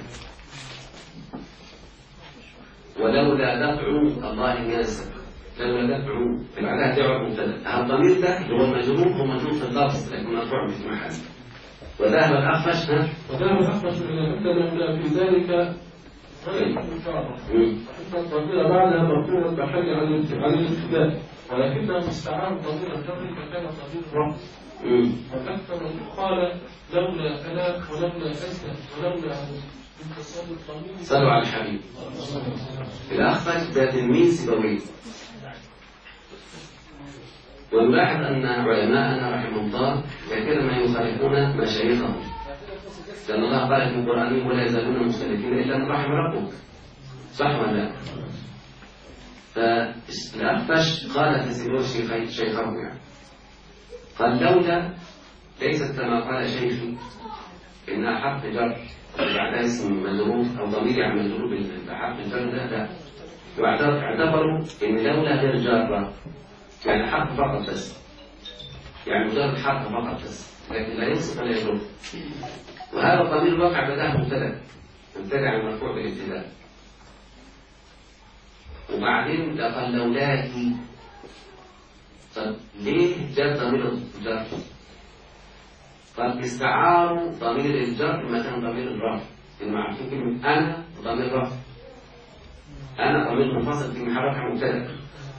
Speaker 1: ولولا دفع الله الناس لولا دفع اللي بعدها تعرف مبتدا. الضمير ده اللي هو المجرور هو مجرور في اللفظ لكن مرفوع في المحل. وذهب الأخفش
Speaker 2: إلى أن لولا في ذلك غير مشارة إن الضمير بعدها مرفوع محل على الابتداء ولكنه مستعار ضمير الجر فكان ضمير الرفع. وكثر قال لولا كلام ولولا أسلم ولولا انتصال الضمير.
Speaker 1: صلوا على الحبيب. الأخفش ده تلميذ سيبويه. ونلاحظ أن علماءنا رحمهم الله كثيرا ما يخالفون مشايخهم لأن الله قال في القرآن ولا يزالون مختلفين إلا من رحم ربك. صح ولا لا؟ فالأخفش قال تسيبوه شيخه يعني قال لولا ليست كما قال شيخي إنها حرف جر بعدها اسم مجرور أو ضمير يعني مجرور بحرف الجر ده واعتبروا إن لولا غير جارة يعني حرف فقط بس يعني مجرد حرف فقط بس لكن لا ينصف ولا يجر. وهذا الضمير الواقع بداه مبتدأ مرفوع بالابتداء. وبعدين لقال لولاكي طب ليه جاب ضمير الجر؟ طب استعاروا ضمير الجر مكان ضمير الرفع. إنه عارفين كلمة أنا ضمير رفع، أنا ضمير منفصل في محل رفع مبتدأ.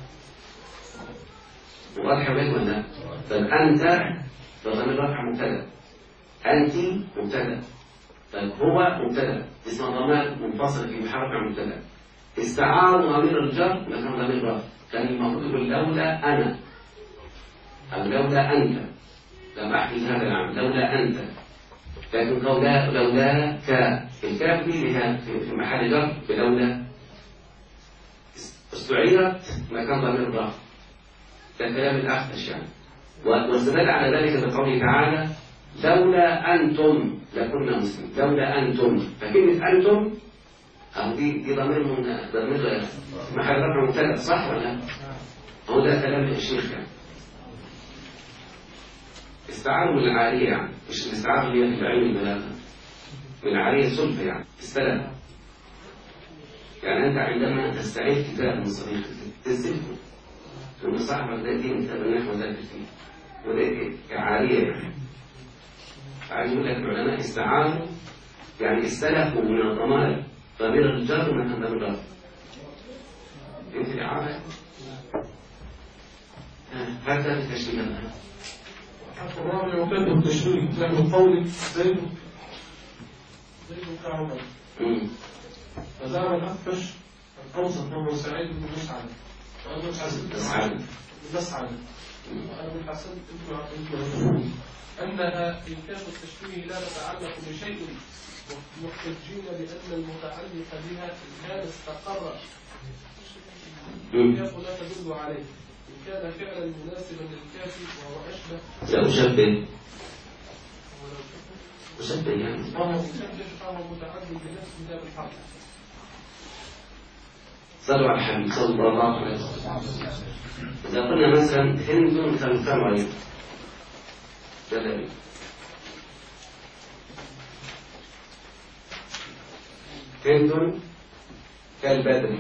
Speaker 1: واضح ولا لا؟ طب أنت ضمير رفع مبتدأ، أنت مبتدأ، طيب هو مبتدأ اسمه ضمير منفصل في محل رفع مبتدأ. استعاروا ضمير الجر مكان ضمير رفع، كان المفروض يقول لولا أنا أو لولا أنت، لم أحدث هذا العمل لولا أنت، لكن لولا الكاف دي في محل جر بلولا استعيرت مكان ضمير الرفع. ده كلام الأخفش يعني. واستدل على ذلك بقوله تعالى لولا أنتم لكنا مسلمين. لولا أنتم، فكلمة أنتم أو دي ضمير محل رفع مبتدأ، صح ولا لا؟ هو ده كلام الشيخ يعني. استعاروا من العارية يعني، مش الاستعارة اللي هي في العلم البلاغة، من العارية سلفة يعني استلم. يعني أنت عندما تستعير كتاب من صديقك تستلفه تقول صاحبك ده دين كتاب النحو ذاكر فيه وده كعارية يعني. عايز يقول لك العلماء استعاروا يعني استلفوا من الضمائر ضمير الجر من ضمير الرفع. انت الإعارة هذا التشبيه لها.
Speaker 2: الرابع وكذب التشبيه له قول زيد كعمر. فزعم الأخفش الأوسط وهو سعيد بن مسعد وأبو الحسن مسعد وأبو الحسن ابن أنها إنكاس التشبيه لا تتعلق بشيء محتجين بأن المتعلق بها إن كان استقر الكاف لا تدل عليه إن كان فعلا مناسبا للكاف وهو أشبه
Speaker 1: مشبه يعني
Speaker 2: وهو مشبه فهو متعلق بنفس ذات الحرف.
Speaker 1: صلوا على الحبيب صلى الله عليه وسلم. إذا قلنا مثلا هند كالقمر جدل، هند كالبدر.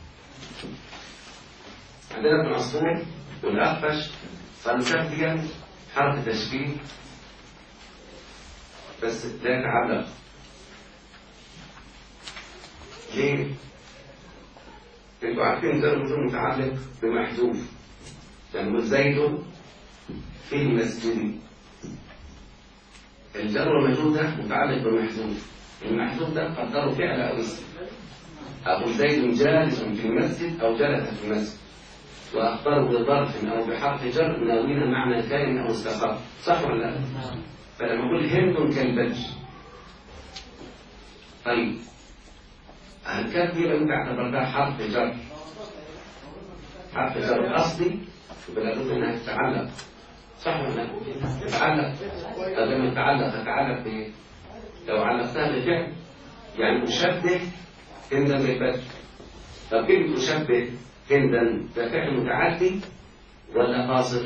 Speaker 1: عندنا ابن عصفور والأخفش فنشبه حرف تشبيه بس لا يتعلق. ليه؟ انتوا عارفين ده الرجل متعلق بمحذوف، يعني زيد في المسجد. الجر والمجرور ده متعلق بمحذوف، المحذوف ده قدره فعل او اسم. أقول زيد جالس في المسجد أو جلس في المسجد، وأخبره بظرف أو بحرف جر ناوينا معنى كائن أو استقر، صح ولا لا؟ فلما أقول هند كالبج، طيب الكاف دي لو أنت اعتبرتها حرف جر، حرف جر أصلي يبقى لابد إنها تتعلق، صح ولا لا؟ تتعلق. طب لما تتعلق بإيه؟ لو علقتها بفعل يعني أشبه هندا بالبدر. طب كلمة أشبه هندا ده فعل متعدي ولا قاصر؟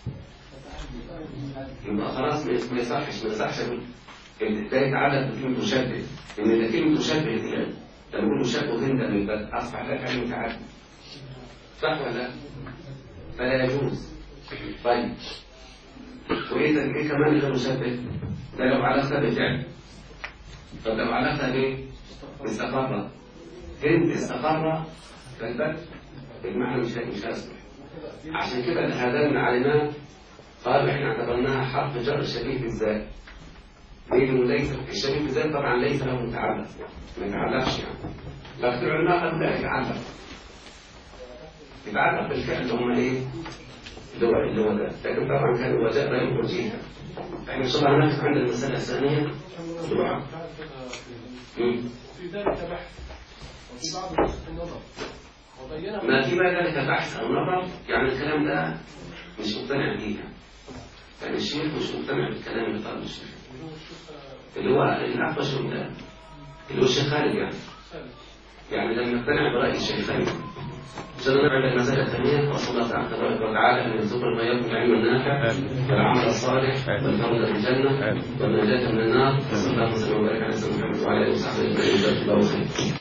Speaker 1: يبقى خلاص ما يصحش أقول ده يتعلق بكلمة أشبه، إن ده كلمة أشبه دي لما نقول أشبه هندا بالبدر أصبح ده فعل متعدي، صح ولا لا؟ فلا يجوز. طيب وإيه كمان غير مشبه؟ ده لو علقتها بفعل. طب لو علقتها بإيه؟ استقر. هند استقر كالبدر المعنى مش هيصلح. عشان كده هذان العالمان قالوا احنا اعتبرناها حرف جر شبيه بالذات. ليه؟ ليس الشبيه بالذات طبعا ليس له متعلق، ما يتعلقش يعني. لكن العلماء قالوا لا يتعلق بالفعل اللي هم ايه؟ اللي هو ده، لكن طبعا كان الوجاء لا يمكن فيها. احنا ان شاء الله هنقف عند المسألة الثانية دعاء.
Speaker 2: في ذلك بحث وفي بعض نسخ النظر وبينه
Speaker 1: ما في ذلك بحث او نظر، يعني الكلام ده مش مقتنع بيه يعني الشيخ مش مقتنع بالكلام اللي قاله الشيخ اللي هو الأخفش اللي هو الشيخ خالد يعني لم يقتنع برأي الشيخين. إن شاء الله نعمل المسألة الثانية وصلى الله تعالى تبارك وتعالى أن يرزقنا وإياكم العلم النافع والعمل الصالح والفوز بالجنة والنجاة من النار. صلى الله وسلم وبارك على سيدنا محمد وعلى آله وصحبه أجمعين. جزاكم الله خيرا.